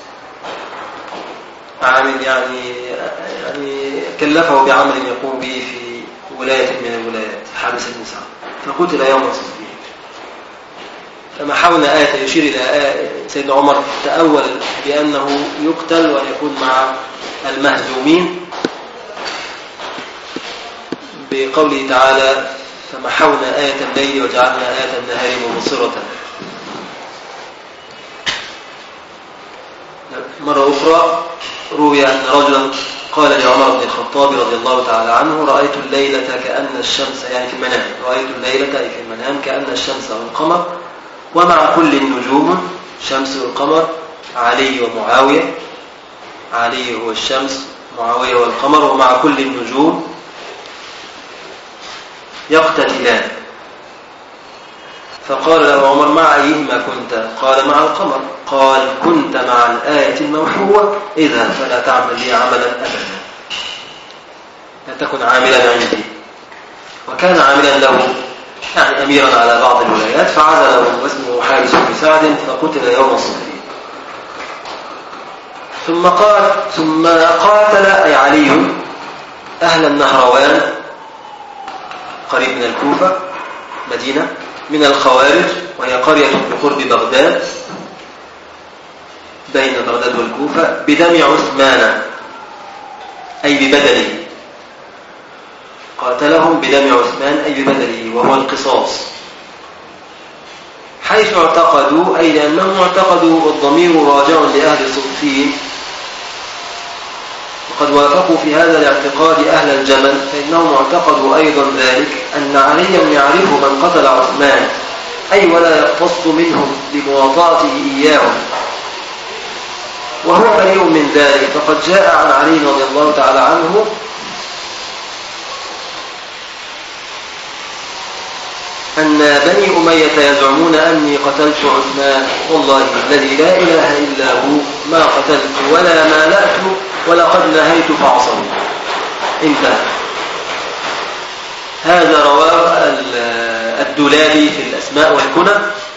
عامل يعني كلفه بعمل يقوم به في ولاية من الولايات، حابس بن سعد، فقتل يوم صفين. لما حاول آية يشير إلى سيدنا عمر تأول بأنه يقتل وأن يكون مع المهزومين بقوله تعالى: فمحونا آية الليل وجعلنا آية النهار مبصرة. مرة أخرى روي أن رجلا قال لعمر بن الخطاب رضي الله تعالى عنه: رأيت الليلة كأن الشمس، يعني في المنام، رأيت الليلة أي في المنام كأن الشمس والقمر ومع كل النجوم، شمس والقمر، علي ومعاوية، علي هو الشمس، معاوية والقمر، ومع كل النجوم يقتتلان. فقال له عمر: مع أيهما كنت؟ قال: مع القمر. قال: كنت مع الآية الممحوة إذا فلا تعمل لي عملا أبدا، لا تكن عاملا عندي. وكان عاملا له، يعني أميرا على بعض الولايات، فعزله واسمه حارس بن سعد، فقتل يوم الصفين. ثم قاتل أي علي أهل النهروان، قريب من الكوفة مدينة، من الخوارج، وهي قرية بقرب بغداد بين بغداد والكوفة، بدم عثمان أي ببدله. قاتلهم بدم عثمان أي ببدله، وهو القصاص، حيث اعتقدوا، أي لأنهم اعتقدوا، والضمير راجع لأهل صفين، وقد وافقوا في هذا الاعتقاد أهل الجمل، فإنهم اعتقدوا أيضا ذلك، أن عليا يعرف من قتل عثمان، أي ولا يقتص منهم لمواطأته إياهم، وهو بريء من ذلك. فقد جاء عن علي رضي الله تعالى عنه أن بني أمية يزعمون أني قتلت عثمان، والله الذي لا إله إلا هو ما قتلت ولا مالأت ولقد نهيت فعصوا. انتهى. هذا رواه الدولابي في الأسماء والكنى،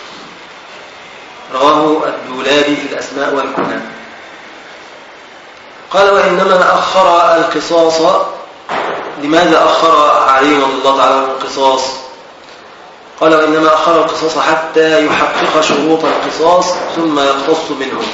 قال: وإنما أخر القصاص. لماذا أخر علي رضي الله تعالى عنه القصاص؟ قال: وإنما أخر القصاص حتى يحقق شروط القصاص ثم يقتص منهم.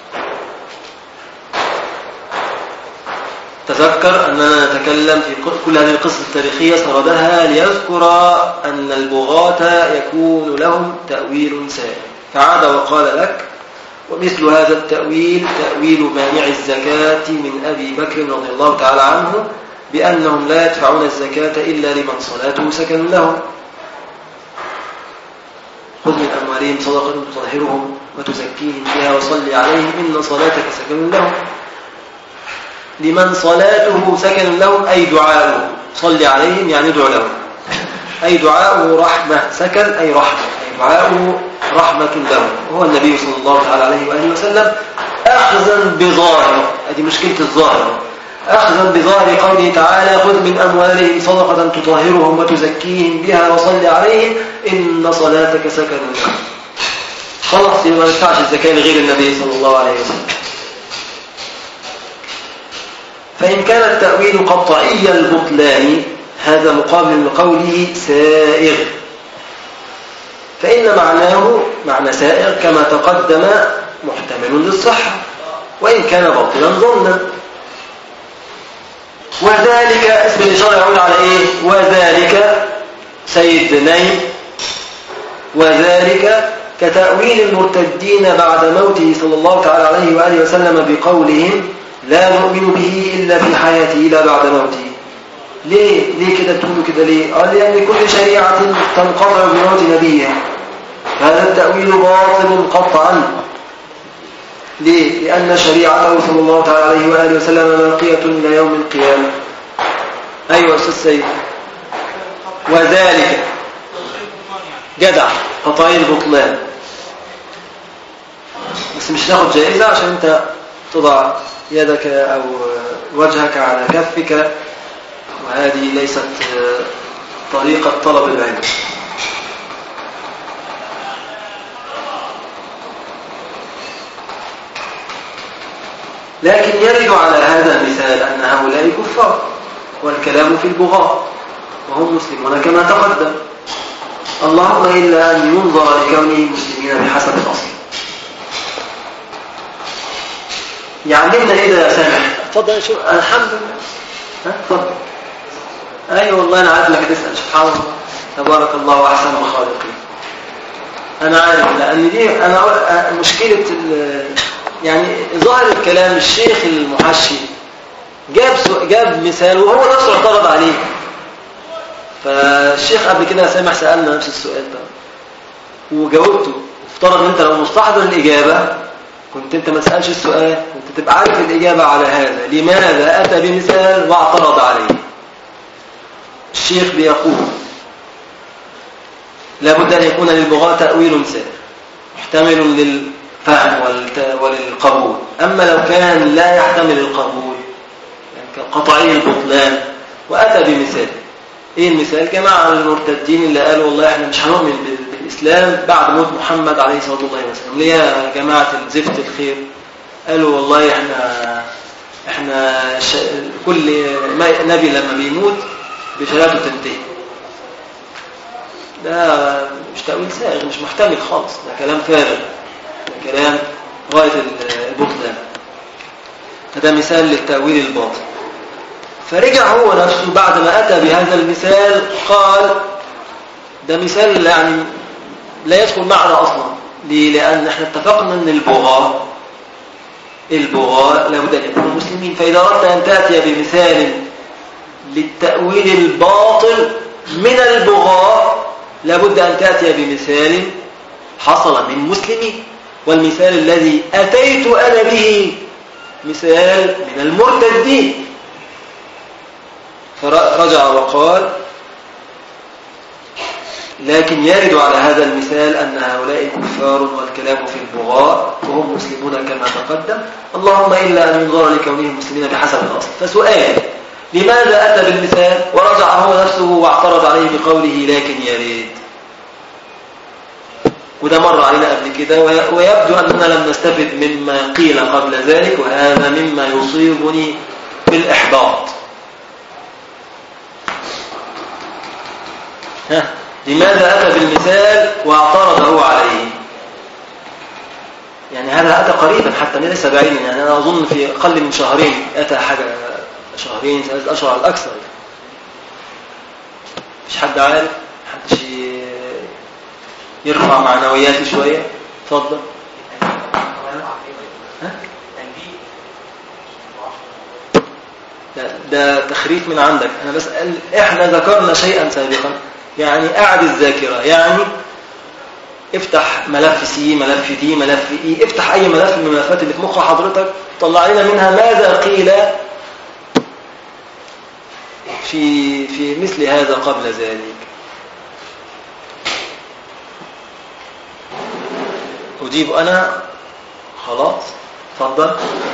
تذكر أننا نتكلم في كل هذه القصة التاريخية سردها ليذكر أن البغاة يكون لهم تأويل سائر، فعاد وقال لك: ومثل هذا التأويل تأويل مانع الزكاة من أبي بكر رضي الله تعالى عنه، بأنهم لا يدفعون الزكاة إلا لمن صلاته سكن لهم. خذ من أموالهم أموالهم صدقة تطهرهم وتزكيهم بها وصل عليهم إن صلاتك سكن لهم. لمن صلاته سكن لهم أي دعاؤه، صل عليهم يعني ادعو لهم، أي دعاؤه رحمة، سكن أي رحمة، أي دعاؤه رحمة لهم. وهو النبي صلى الله عليه وآله وسلم أخذا بظاهر، هذه مشكلة الظاهر، أخذا بظاهر قوله تعالى خذ من أموالهم صدقة تطهرهم وتزكيهم بها وصل عليهم إن صلاتك سكن لهم. خلاص ما يدفعش الزكاة لغير النبي صلى الله عليه وسلم. فإن كان التأويل قطعي البطلان هذا مقابل لقوله سائغ، فإن معناه معنى سائغ كما تقدم محتمل للصحة وإن كان باطلا ظنا. وذلك اسم الإشارة يعود على إيه؟ وذلك سيد نيم، وذلك كتأويل المرتدين بعد موته صلى الله تعالى عليه وآله وسلم بقولهم لا نؤمن به إلا في حياته إلا بعد موته. ليه كده تقولوا كده ليه؟ قال لأن كل شريعة تنقطع بموت نبيها، هذا التأويل باطل قطعا. ليه؟ لأن شريعته صلى الله تعالى عليه وآله وسلم باقية إلى يوم القيامة. أيوة أستاذ سيد. وذلك جدع قطعي البطلان، بس مش تاخد جائزة عشان انت تضع يدك أو وجهك على كفك، وهذه ليست طريقة طلب العلم. لكن يرد على هذا المثال أن هؤلاء كفار، والكلام في البغاة وهم مسلمون كما تقدم، اللهم إلا أن ينظر لكونهم مسلمين بحسب الأصل. يعلمنا إيه ده يا سامح؟ اتفضل. شو الحمد لله. اتفضل. أيوة والله أنا عارف لك تسأل. سبحان الله، تبارك الله وأحسن الخالقين. أنا عارف، لأن دي أنا مشكلة يعني ظاهر الكلام. الشيخ المحشي جاب مثال وهو نفسه اعترض عليه. فالشيخ قبل كده سامح سألنا نفس السؤال ده وجاوبته. افترض ان انت لو مستحضر الإجابة كنت انت ما تسألش السؤال، كنت تبقى عارف الإجابة على هذا. لماذا أتى بمثال واعترض عليه؟ الشيخ بيقول لابد أن يكون للبغاة تأويل سائر محتمل للفهم وللقبول. أما لو كان لا يحتمل القبول يعني قطعي البطلان، وأتى بمثال. ايه المثال؟ جماعة المرتدين اللي قالوا والله احنا مش هنؤمن بالإسلام بعد موت محمد عليه الصلاة والسلام. ليه يا جماعة الزفت الخير؟ قالوا والله احنا كل نبي لما بيموت بشهادته تنتهي. ده مش تأويل سائغ، مش محتمل خالص، ده كلام فارغ، ده كلام غاية البطلان. هذا مثال للتأويل الباطل. فرجع هو نفسه بعد ما أتى بهذا المثال قال ده مثال يعني لا يدخل معنا أصلا. ليه؟ لأن احنا اتفقنا أن البغاة لابد أن يكونوا مسلمين. فإذا أردت أن تأتي بمثال للتأويل الباطل من البغاة لابد أن تأتي بمثال حصل من مسلمين. والمثال الذي أتيت أنا به مثال من المرتدين. فرجع وقال لكن يرد على هذا المثال أن هؤلاء كفار والكلام في البغاة وهم مسلمون كما تقدم، اللهم إلا أن ينظر لكونهم مسلمين بحسب الأصل. فسؤال لماذا أتى بالمثال ورجع هو نفسه واعترض عليه بقوله لكن يرد؟ وده مر علينا قبل كده، ويبدو أننا لم نستفد مما قيل قبل ذلك، وهذا مما يصيبني بالإحباط. لماذا أتى بالمثال واعترض هو عليه؟ يعني هذا أتى قريبا حتى ليس بعيدا، يعني أنا أظن في أقل من شهرين أتى، حاجة شهرين 3 أشهر على الأكثر. مش حد عارف؟ حد يرفع معنوياتي شوية؟ اتفضل. ده تخريف من عندك. أنا بسأل، إحنا ذكرنا شيئا سابقا يعني أعد الذاكرة، يعني افتح ملف سي، ملف دي، ملف اي، افتح اي ملف من الملفات اللي في مخ حضرتك، طلع لنا منها ماذا قيل في مثل هذا قبل ذلك. أجيب أنا؟ خلاص اتفضل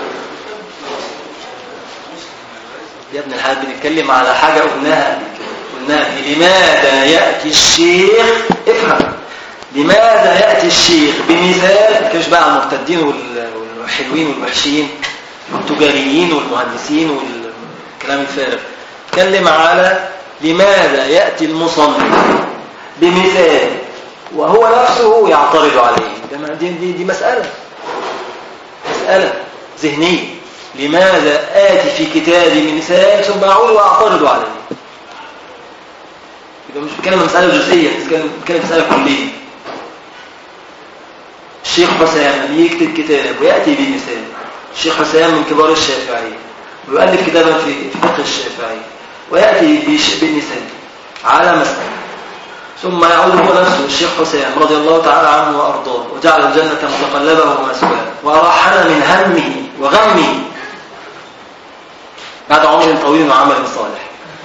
يا ابن الحاج، بنتكلم على حاجة قلناها قبل كده، قلناها لماذا يأتي الشيخ، افهم، لماذا يأتي الشيخ بمثال، كيش بقى على المرتدين والحلوين والوحشين والتجاريين والمهندسين والكلام الفارغ، اتكلم على لماذا يأتي المصنف بمثال وهو نفسه يعترض عليه. دي مسألة ذهنية. لماذا آتي في كتابي بمثال ثم أعود وأعترض عليه؟ يبقى مش بتكلم مسألة جزئية، بتكلم مسألة كلية. الشيخ حسام يكتب كتاب ويأتي بمثال، الشيخ حسام من كبار الشافعية ويؤلف كتابا في فقه الشافعي ويأتي بمثال على مسألة، ثم يعود هو نفسه الشيخ حسام رضي الله تعالى عنه وأرضاه وجعل الجنة متقلبه ومسواه وأراحنا من همه وغمه بعد عمر طويل وعمل صالح.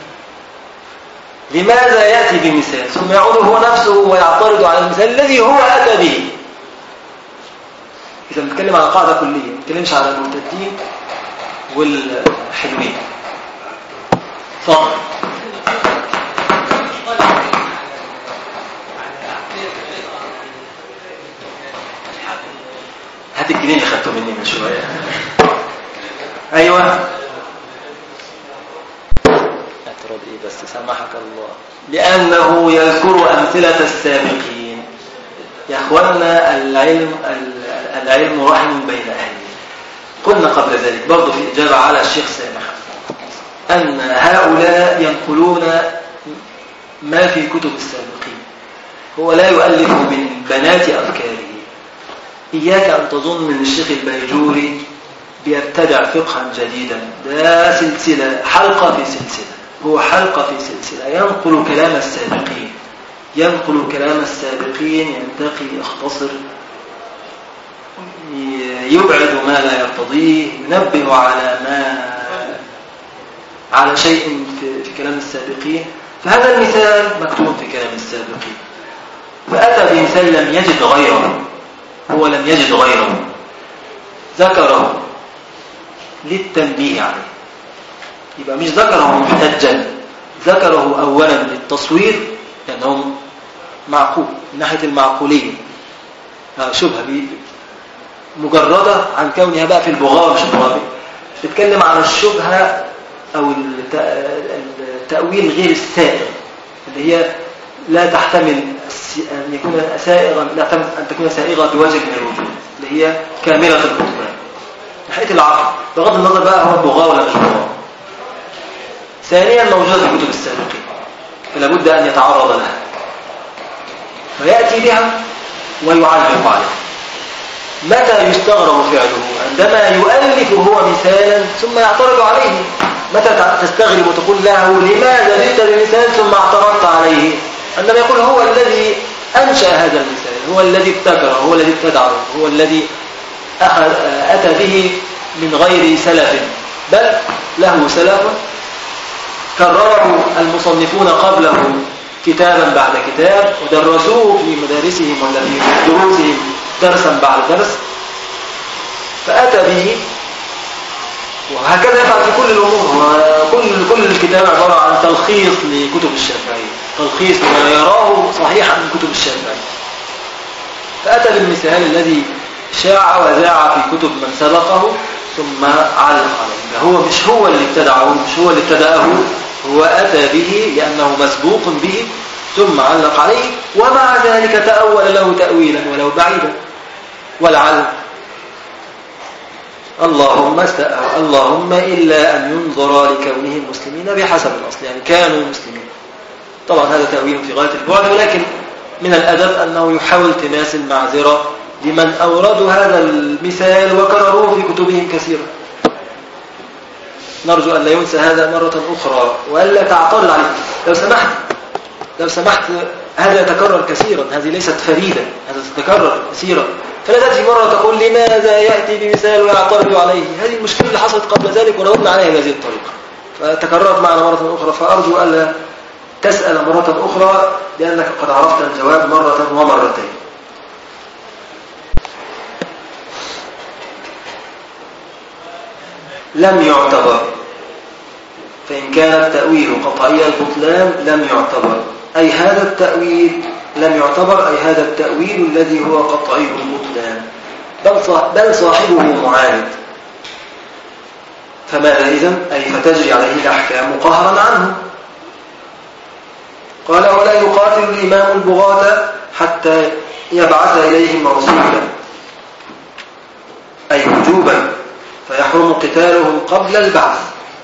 لماذا يأتي بمثال ثم يعود هو نفسه ويعترض على المثال الذي هو أتى به؟ إذا بنتكلم على قاعدة كلية، ما بنتكلمش على المرتدين والحلوين. فضل هات الجنيه اللي خدته مني من شوية. أيوة اعتراض إيه بس سمحك الله؟ لأنه يذكر أمثلة السابقين. يا أخوانا العلم رحم بين أهله. قلنا قبل ذلك برضو في إجابة على الشيخ سامح أن هؤلاء ينقلون ما في كتب السابقين، هو لا يؤلف من بنات أفكاره. إياك أن تظن أن الشيخ البيجوري بيبتدع فقها جديدا، ده سلسلة، حلقة في سلسلة، هو حلقة في سلسلة، ينقل كلام السابقين، ينقل كلام السابقين، ينتقي، يختصر، يبعد ما لا يرتضيه، ينبه على شيء في كلام السابقين. فهذا المثال مكتوب في كلام السابقين، فأتى بمثال لم يجد غيره، هو لم يجد غيره، ذكره للتنبيه عليه. يبقى مش ذكره محتجا، ذكره أولا للتصوير لأنه معقول من ناحية المعقولية، شبهة مجردة عن كونها بقى في البغاوة مش البغاوة، تتكلم عن الشبهة أو التأويل غير السائغ اللي هي لا تحتمل أن يكون سائغا، لا تحتمل أن تكون سائغة بوجه من الوجود، اللي هي كاملة البطلان ناحية العقل، بغض النظر بقى هو البغاوة ولا مش بغاوة. ثانيا موجودة في كتب السابقين، فلا بد أن يتعرض لها ويأتي بها ويعلق عليها. متى يستغرب فعله؟ عندما يؤلف هو مثالا ثم يعترض عليه. متى تستغرب وتقول له لماذا جئت بمثال ثم اعترضت عليه؟ عندما يقول هو الذي أنشأ هذا المثال، هو الذي ابتكره، هو الذي ابتدعه، هو الذي أتى به من غير سلف، بل له سلف كرره المصنفون قبله كتابا بعد كتاب ودرسوه في مدارسهم ولا في دروسهم درسا بعد درس، فأتى به. وهكذا يفعل في كل الأمور، وكل الكتاب عبارة عن تلخيص لكتب الشافعي، تلخيص لما يراه صحيحا من كتب الشافعي. فأتى بالمثال الذي شاع وذاع في كتب من سبقه ثم علق عليه. هو مش هو اللي ابتدعه، مش هو اللي ابتدأه، هو أتى به لأنه مسبوق به ثم علق عليه، ومع ذلك تأول له تأويلا ولو بعيدا. ولعل اللهم إلا أن ينظر لكونهم مسلمين بحسب الأصل، يعني كانوا مسلمين. طبعا هذا تأويل في غاية البعد، ولكن من الأدب أنه يحاول التماس المعذرة لمن أوردوا هذا المثال وكرروه في كتبهم كثيرا. نرجو أن لا ينسى هذا مرة أخرى وألا تعترض عليه. لو سمحت هذا يتكرر كثيرا، هذه ليست فريدة، هذا تتكرر كثيرا. فلا تأتي مرة تقول لماذا يأتي بمثال ويعترض عليه. هذه المشكلة اللي حصلت قبل ذلك وردنا عليها بهذه الطريقة، فتكررت معنا مرة أخرى. فأرجو ألا تسأل مرة أخرى لأنك قد عرفت الجواب مرة ومرتين. لم يعتبر، فإن كان التأويل قطعي البطلان لم يعتبر، أي هذا التأويل لم يعتبر، أي هذا التأويل الذي هو قطعي البطلان، بل صاحبه معاند. فماذا إذن؟ أي فتجري عليه الأحكام قهرا عنه. قال ولا يقاتل الإمام البغاة حتى يبعث إليهم رسولا، أي وجوبا، فيحرم قتالهم قبل البعث.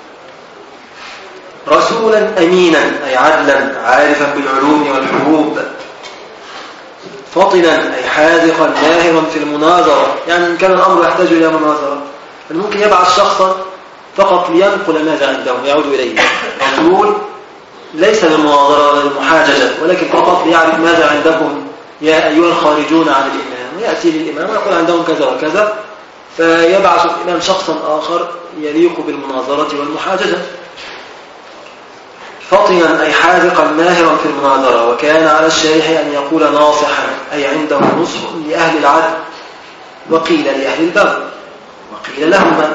رسولا أمينا، أي عدلا عارفا بالعلوم والحروب. فطنا، أي حاذقا ماهرا في المناظرة، يعني إن كان الأمر يحتاج إلى مناظرة ممكن يبعث شخصا فقط لينقل ماذا عندهم يعود إليه. رسول ليس للمناظرة ولا للمحاججة، ولكن فقط ليعرف ماذا عندكم يا أيها الخارجون عن الإمام، ويأتي للإمام ويقول عندهم كذا وكذا، فيبعث الإمام شخصا آخر يليق بالمناظرة والمحاججة. فطنا، أي حاذقا ماهرا في المناظرة. وكان على الشارح أن يقول ناصحا، أي عنده نصح لأهل العدل، وقيل لأهل البغي، وقيل لهما.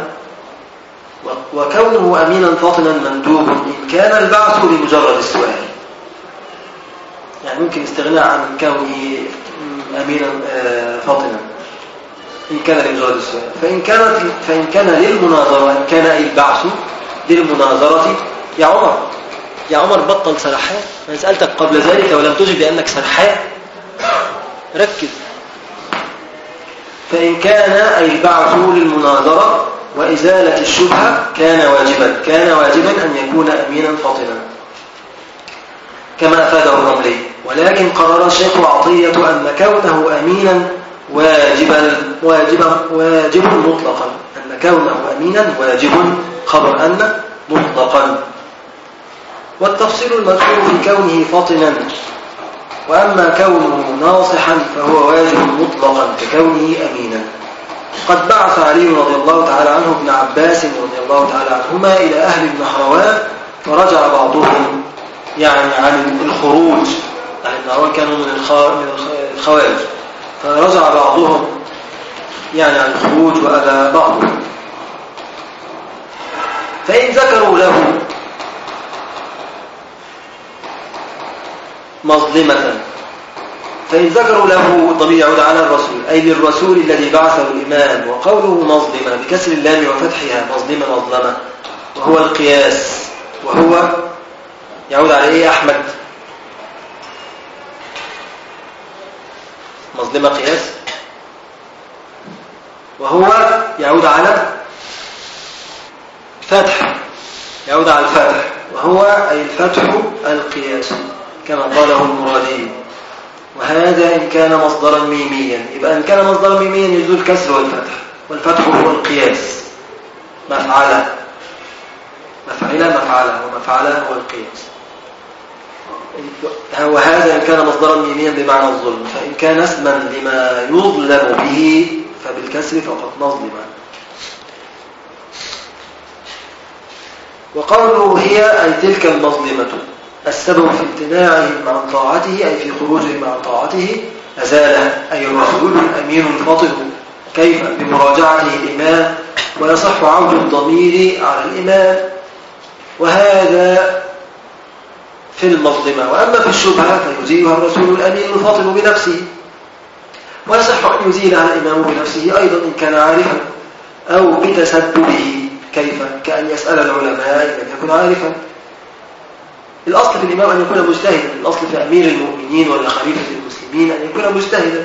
وكونه أمينا فطنا مندوب إن كان البعث لمجرد السؤال، يعني ممكن استغناء عن كونه أمينا فطنا إن كان لمجرد السؤال. فإن كان للمناظرة، إن كان أي البعث للمناظرة، يا عمر بطل سرحان، أنا سألتك قبل ذلك ولم تجب بأنك سرحان، ركز. فإن كان أي البعث للمناظرة وإزالة الشبهة كان واجبا أن يكون أمينا فطنا كما أفاده الرملي. ولكن قرر الشيخ عطية أن كونه أمينا واجب مطلقا، أن كونه أمينا واجب خبر أن مطلقا. والتفصيل المذكور في كونه فطنا. وأما كونه ناصحا فهو واجب مطلقا ككونه أمينا. قد بعث علي رضي الله تعالى عنه ابن عباس رضي الله تعالى عنهما إلى أهل النهروان، فرجع بعضهم يعني عن الخروج، يعني النهروان كانوا من الخوارج، فرجع بعضهم يعني عن الخروج وأبى بعضهم. فإن ذكروا له مظلمة، فإن ذكروا له ضمير يعود على الرسول، أي للرسول الذي بعثه الإمام. وقوله مظلمة بكسر اللام وفتحها، مظلمة، وهو القياس، وهو يعود على إيه أحمد؟ مظلمة قياس، وهو يعود على فتح، يعود على الفتح، وهو أي الفتح القياس كما قاله المرادي. وهذا إن كان مصدرا ميميا، يبقى إن كان مصدرا ميميا يجوز الكسر والفتح، والفتح هو القياس. مفعلة ومفعلة هو القياس. وهذا إن كان مصدرا ميميا بمعنى الظلم. فإن كان اسما لما يظلم به فبالكسر فقط مظلما. وقوله هي أي تلك المظلمة السبب في امتناعهم عن طاعته، أي في خروجهم عن طاعته، أزاله، أي الرسول الأمين الفاطن. كيف؟ بمراجعته الإمام، ويصح عود الضمير على الإمام. وهذا في المظلمة. وأما في الشبهة فيزيلها الرسول الأمين الفاطن بنفسه، ويصح أن يزيلها الإمام بنفسه أيضا إن كان عارفا أو بتسببه. كيف؟ كأن يسأل العلماء إن لم يكن عارفا. الأصل في الإمام أن يكون مجتهدا، الأصل في أمير المؤمنين ولا خليفة المسلمين أن يكون مجتهدا،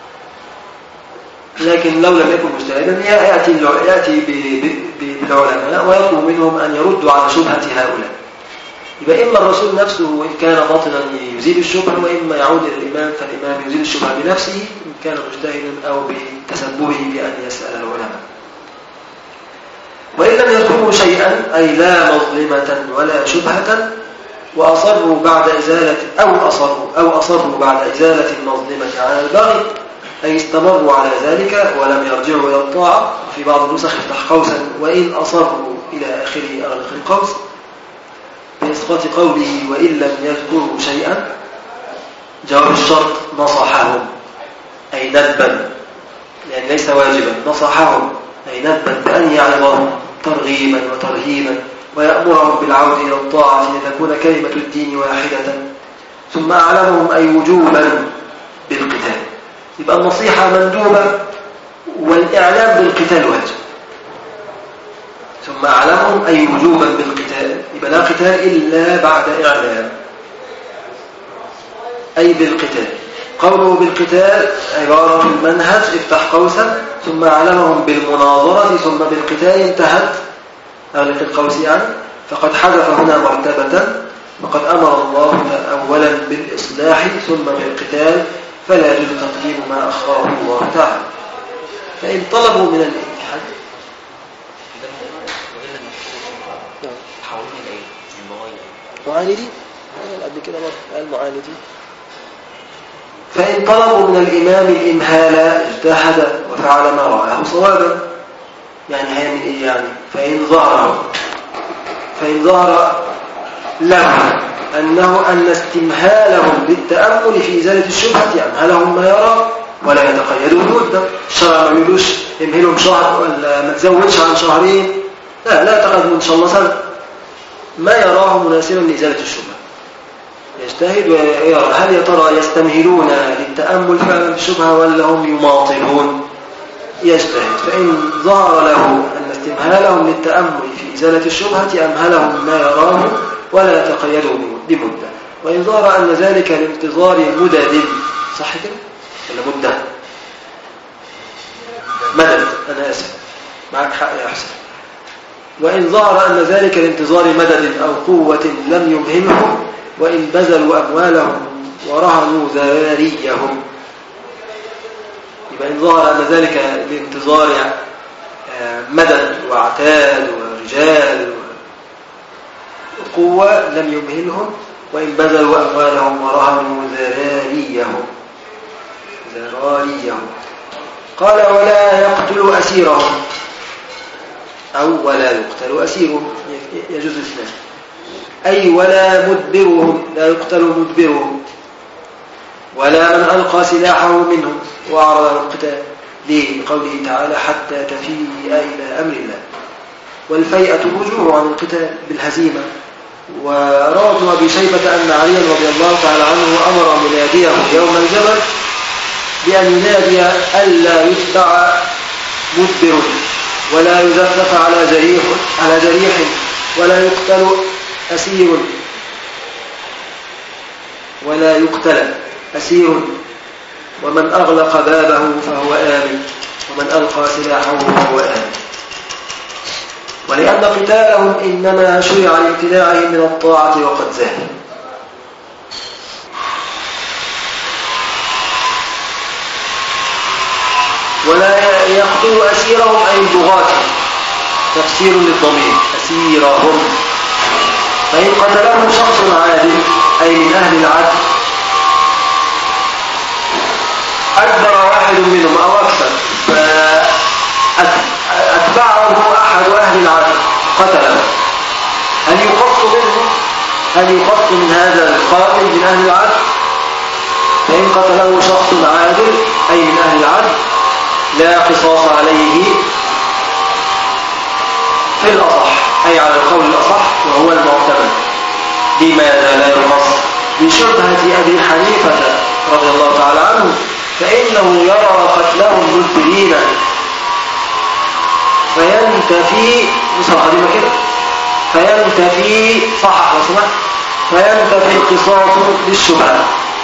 لكن لو لم يكن مجتهدا يأتي بالعلماء ويطلب منهم أن يردوا على شبهة هؤلاء. يبقى إما الرسول نفسه إن كان باطنا يزيل الشبهة، وإما يعود إلى الإمام فالإمام يزيل الشبهة بنفسه إن كان مجتهدا أو بتسببه بأن يسأل العلماء. وإن لم يذكروا شيئا، أي لا مظلمة ولا شبهة، وأصروا بعد إزالة أو أصروا بعد إزالة المظلمة على البغي، أي استمروا على ذلك ولم يرجعوا إلى الطاعة. في بعض النسخ افتح قوسا وإن أصروا إلى آخره أغلق القوس، بإسقاط قوله وإن لم يذكروا شيئا. جواب الشرط نصحهم أي ندبا، يعني ليس واجبا، نصحهم أي ندبا بأن يعظهم ترغيبا وترهيبا ويأمرهم بالعودة إلى الطاعة لتكون كلمة الدين واحدة. ثم أعلمهم أي وجوبا بالقتال، يبقى النصيحة مندوبة والإعلام بالقتال واجب. ثم أعلمهم أي وجوبا بالقتال، يبقى لا قتال إلا بعد إعلام، أي بالقتال. قوله بالقتال عبارة المنهج افتح قوسا ثم أعلمهم بالمناظرة ثم بالقتال انتهت أغلق القوس يعني. فقد حذف هنا مرتبة، وقد أمر الله أولا بالإصلاح ثم بالقتال، فلا يجوز تقديم ما أخره الله تعالى. فإن طلبوا من الاتحاد معاندين قبل كده قال معاندين. فإن طلبوا من الإمام الإمهال اجتهد وفعل ما رأاه صوابا، يعني هيعمل إيه يعني؟ فإن ظهر له أن استمهالهم للتأمل في إزالة الشبهة يمهلهم ما يرى ولا يتقيدوا بمدة. الشرع ما يقولوش امهلهم شهر ولا ما تزودش عن شهرين، لا تقدموا إن شاء الله سنة، ما يراه مناسبا لإزالة الشبهة يجتهد ويرى هل يا ترى يستمهلون للتأمل فعلا في الشبهة ولا هم يماطلون، يجتهد. فإن ظهر له أن استمهالهم للتأمل في إزالة الشبهة أمهلهم ما يراه ولا يتقيدوا بمدة. وإن ظهر أن ذلك لانتظار مدد، صح كده ولا مدة؟ مدد، أنا آسف، معك حق يا حسن. وإن ظهر أن ذلك لانتظار مدد أو قوة لم يمهلهم، وإن بذلوا أموالهم ورهنوا ذراريهم، يبقى إن ظهر أن ذلك لانتظار مدد وعتاد ورجال وقوة لم يمهلهم، وإن بذلوا أموالهم ورهنوا ذراريهم. قال ولا يقتل أسيرهم، أو ولا يقتل أسيرهم، يجوز الاثنان. أي ولا مدبرهم، لا يقتل مدبرهم، ولا من ألقى سلاحه منهم وأعرض عن القتال، لقوله تعالى حتى تفيء إلى أمر الله. والفيئة الرجوع عن القتال بالهزيمة. وروى ابن أبي شيبة أن عليا رضي الله تعالى عنه أمر مناديه يوم الجمل بأن ينادي ألا يتبع مدبر ولا يزفف على جريح ولا يقتل أسير ومن أغلق بابه فهو آمن ومن ألقى سلاحه فهو آمن. ولأن قتالهم إنما شرع لامتناعهم من الطاعة وقد زال. ولا يقتل أسيرهم أي البغاة، تفسير للضمير أسيرهم. فإن قتلهم شخص عادل أي من أهل العدل، أدبر واحد منهم أو أكثر فأتبعه أحد أهل العدل قتله، هل يقص من هذا القاتل من أهل العدل؟ فإن قتله شخص عادل أي من أهل العدل لا قصاص عليه في الأصح، أي على القول الأصح وهو المعتمد. لماذا لا يقص؟ بشبهة أبي حنيفة رضي الله تعالى عنه، فإنه يرى قتلهم مدبرين فينتفي صح وسمع فينتفي القصاص للشبهة،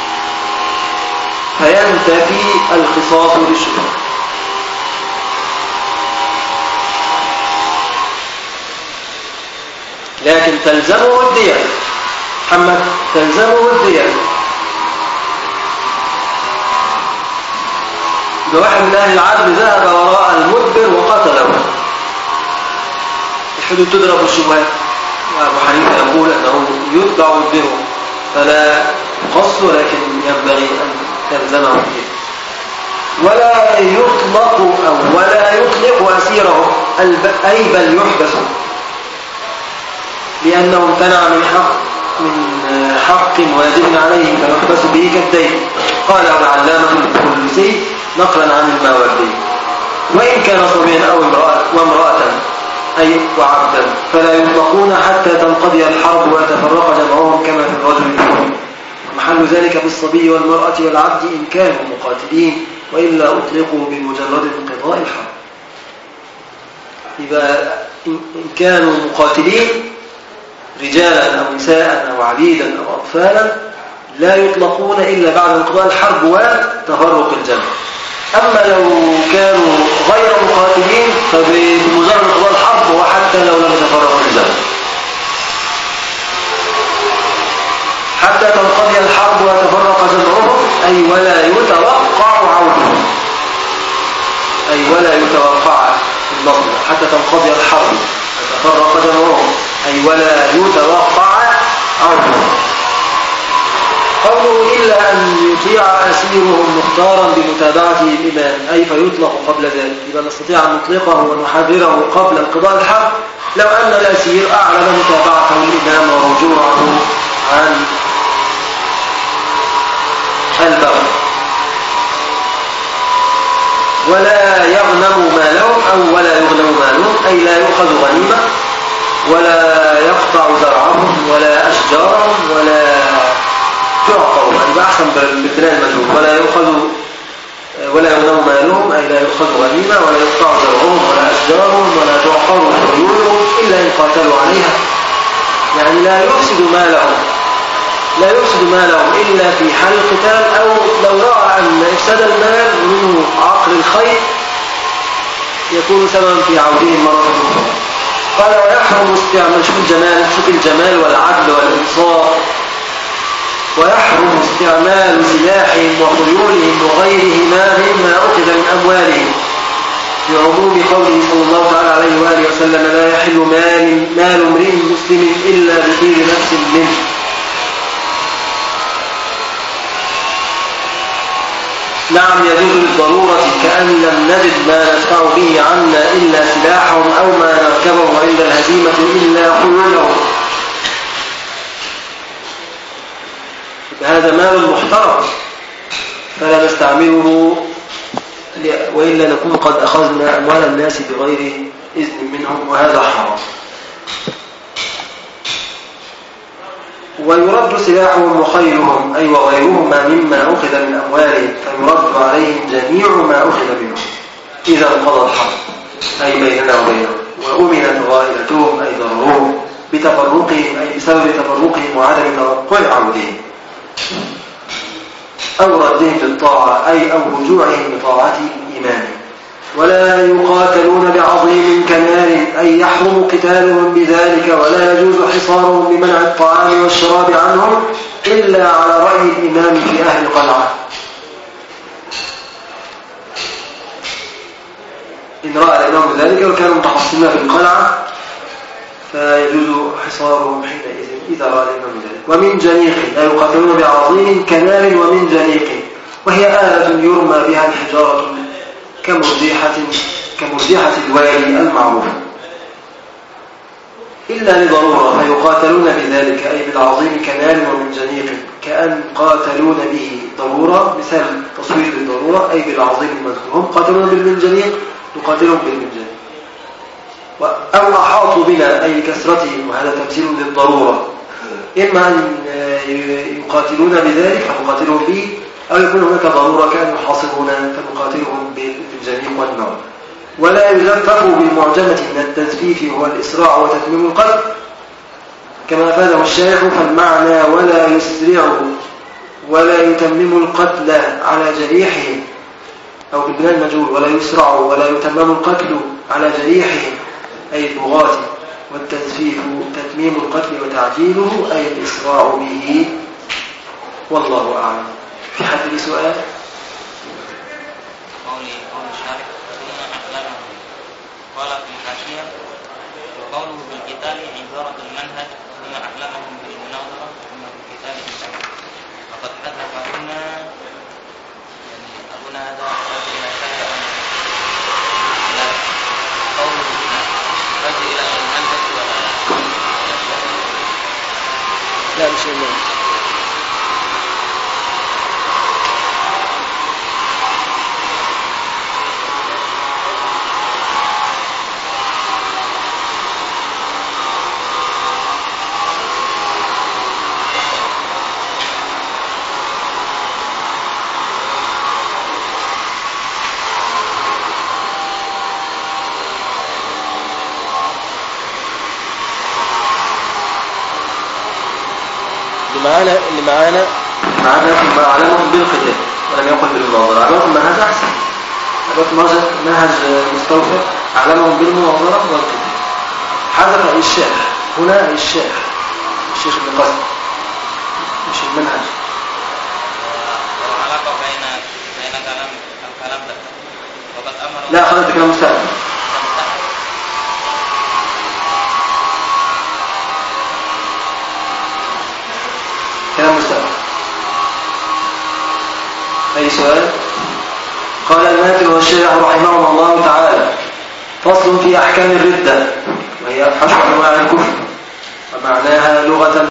لكن تلزمه الدية. محمد تلزمه الدية. واحد من أهل العدل ذهب وراء المدبر وقتله، الحدود تضرب الشبهات، أبو حنيفة يقول أنه يتبع البر فلا يقص ولكن ينبغي أن تلزمه فيه. ولا يطلق أسيره أي بل يحبس لأنه امتنع من حق واجب عليه فيحبس به كالدين. قاله العلامة الكلسي نقلا عن الماوردي. وإن كان صبيا أو وامرأة أي وعبدا فلا يطلقون حتى تنقضي الحرب ويتفرق جمعهم كما في الرجل الكبير. محل ذلك في الصبي والمرأة والعبد إن كانوا مقاتلين وإلا أطلقوا بمجرد انقضاء الحرب. إذا إن كانوا مقاتلين رجالا أو نساء أو عبيدا أو أطفالا لا يطلقون إلا بعد انقضاء الحرب وتفرق الجمع. أما لو كانوا غير مقاتلين فبمجرد انقضاء الحرب وحتى لو لم يتفرق الجمع حتى تنقضي الحرب ويتفرق جمعهم أي ولا يتوقع عودهم أي ولا يتوقع النصر حتى تنقضي الحرب ويتفرق جمعهم أي ولا يتوقع عودهم. قوله إلا أن يطيع أسيرهم مختارا بمتابعته الإمام أي فيطلق قبل ذلك. إذا نستطيع أن نطلقه ونحرره قبل انقضاء الحرب لو أن الأسير أعلن متابعته الإمام ورجوعه عن البغي. ولا يغنم مالهم أو ولا يغنم مالهم أي لا يؤخذ غنيمة ولا يقطع زرعهم ولا أشجارهم ولا تعقر يعني بأحسن بالبناء المجهول ولا يغنم مالهم أي لا يؤخذ غنيمة ولا يقطع زرعهم ولا أشجارهم ولا تعقر خيولهم إلا إن قاتلوا عليها يعني لا يفسد مالهم إلا في حال القتال أو لو رأى أن إفساد المال منه عقر الخير يكون سببا في عودهم مرة أخرى. قال ويحرم شوف الجمال والعدل والإنصاف. ويحرم استعمال سلاحهم وخيولهم وغيرهما مما أخذ من أموالهم بعموم قوله صلى الله تعالى عليه وآله وسلم لا يحل مال امرئ مسلم إلا بطيب نفس منه. نعم يجوز للضرورة كأن لم نجد ما ندفع به عنا إلا سلاحهم أو ما نركبه عند الهزيمة إلا خيولهم. هذا مال محترم فلا نستعمله وإلا نكون قد أخذنا أموال الناس بغير إذن منهم وهذا حرام. ويرد سلاحهم وخيلهم أي وغيرهما مما أخذ من أموالهم فيرد عليهم جميع ما أخذ منهم إذا انقضى الحرب أي بيننا وبينهم وأمنت غائلتهم أي ضررهم بتفرقهم أي بسبب تفرقهم وعدم توقع عودهم أو ردهم بالطاعة أي أو رجوعهم بطاعة الإيمان. ولا يقاتلون بعظيم كنار أي يحرم قتالهم بذلك ولا يجوز حصارهم بمنع الطعام والشراب عنهم إلا على رأي الإمام في أهل القلعة. إن رأى الإمام ذلك وكانوا متحصنين في القلعة فيجوز حصارهم حينئذ إذا رأى الإمام ذلك. ومن جنيق لا يقاتلون بعظيم كنار ومن جنيق وهي آلة يرمى بها الحجارة كمرجحة الوالي المعروف إلا لضرورة فيقاتلون بذلك أي بالعظيم كنار ومن جنيق كأن قاتلون به ضرورة مثال تصوير للضرورة أي بالعظيم المذكور. هم قاتلون بالمنجنيق نقاتلهم بالمنجنيق. أو أحاطوا بنا أي كسرتهم وهذا تمثيل للضرورة إما أن يقاتلون بذلك فنقاتلهم به أو يكون هناك ضرورة كأن يحاصرون فنقاتلهم بالجنيق والنار. ولا يزفف بالمعجمة من التزفيف هو الإسراع وتتميم القتل كما أفاده الشارح فالمعنى ولا يسرع ولا يتمم القتل على جريحه أو بالبناء المجهول ولا يسرع ولا يتمم القتل على جريحه أي البغاة والتزفيف تتميم القتل وتعجيله أي الإسراع به والله أعلم. في حد لي سؤال؟ قول الشارع دون أقلامه قال في الحاشية وقوله بالقتال عبارة المنهج ثم أعلمهم بالمناظرة ثم بالقتال انتهى. وقد حذف هنا أبونا هذا لا قوله هنا رجع إلى المنهج ولا لا مش المنهج. اللي معانا ثم أعلمهم بالقتال ولم يقل بالمناظرة. عبارة المنهج أحسن، عبارة منهج مستوفى. أعلمهم بالمناظرة والقتال. حذف الشارح هنا، الشارح الشيخ ابن قاسم مش المنهج. والعلاقة بين الكلام ده وقد أمر لا خلصت كلام مستقبل. كلام مستقبل. أي سؤال؟ قال الماتن والشارح رحمه الله تعالى: فصل في أحكام الردة، وهي 10 أنواع الكفر ومعناها لغة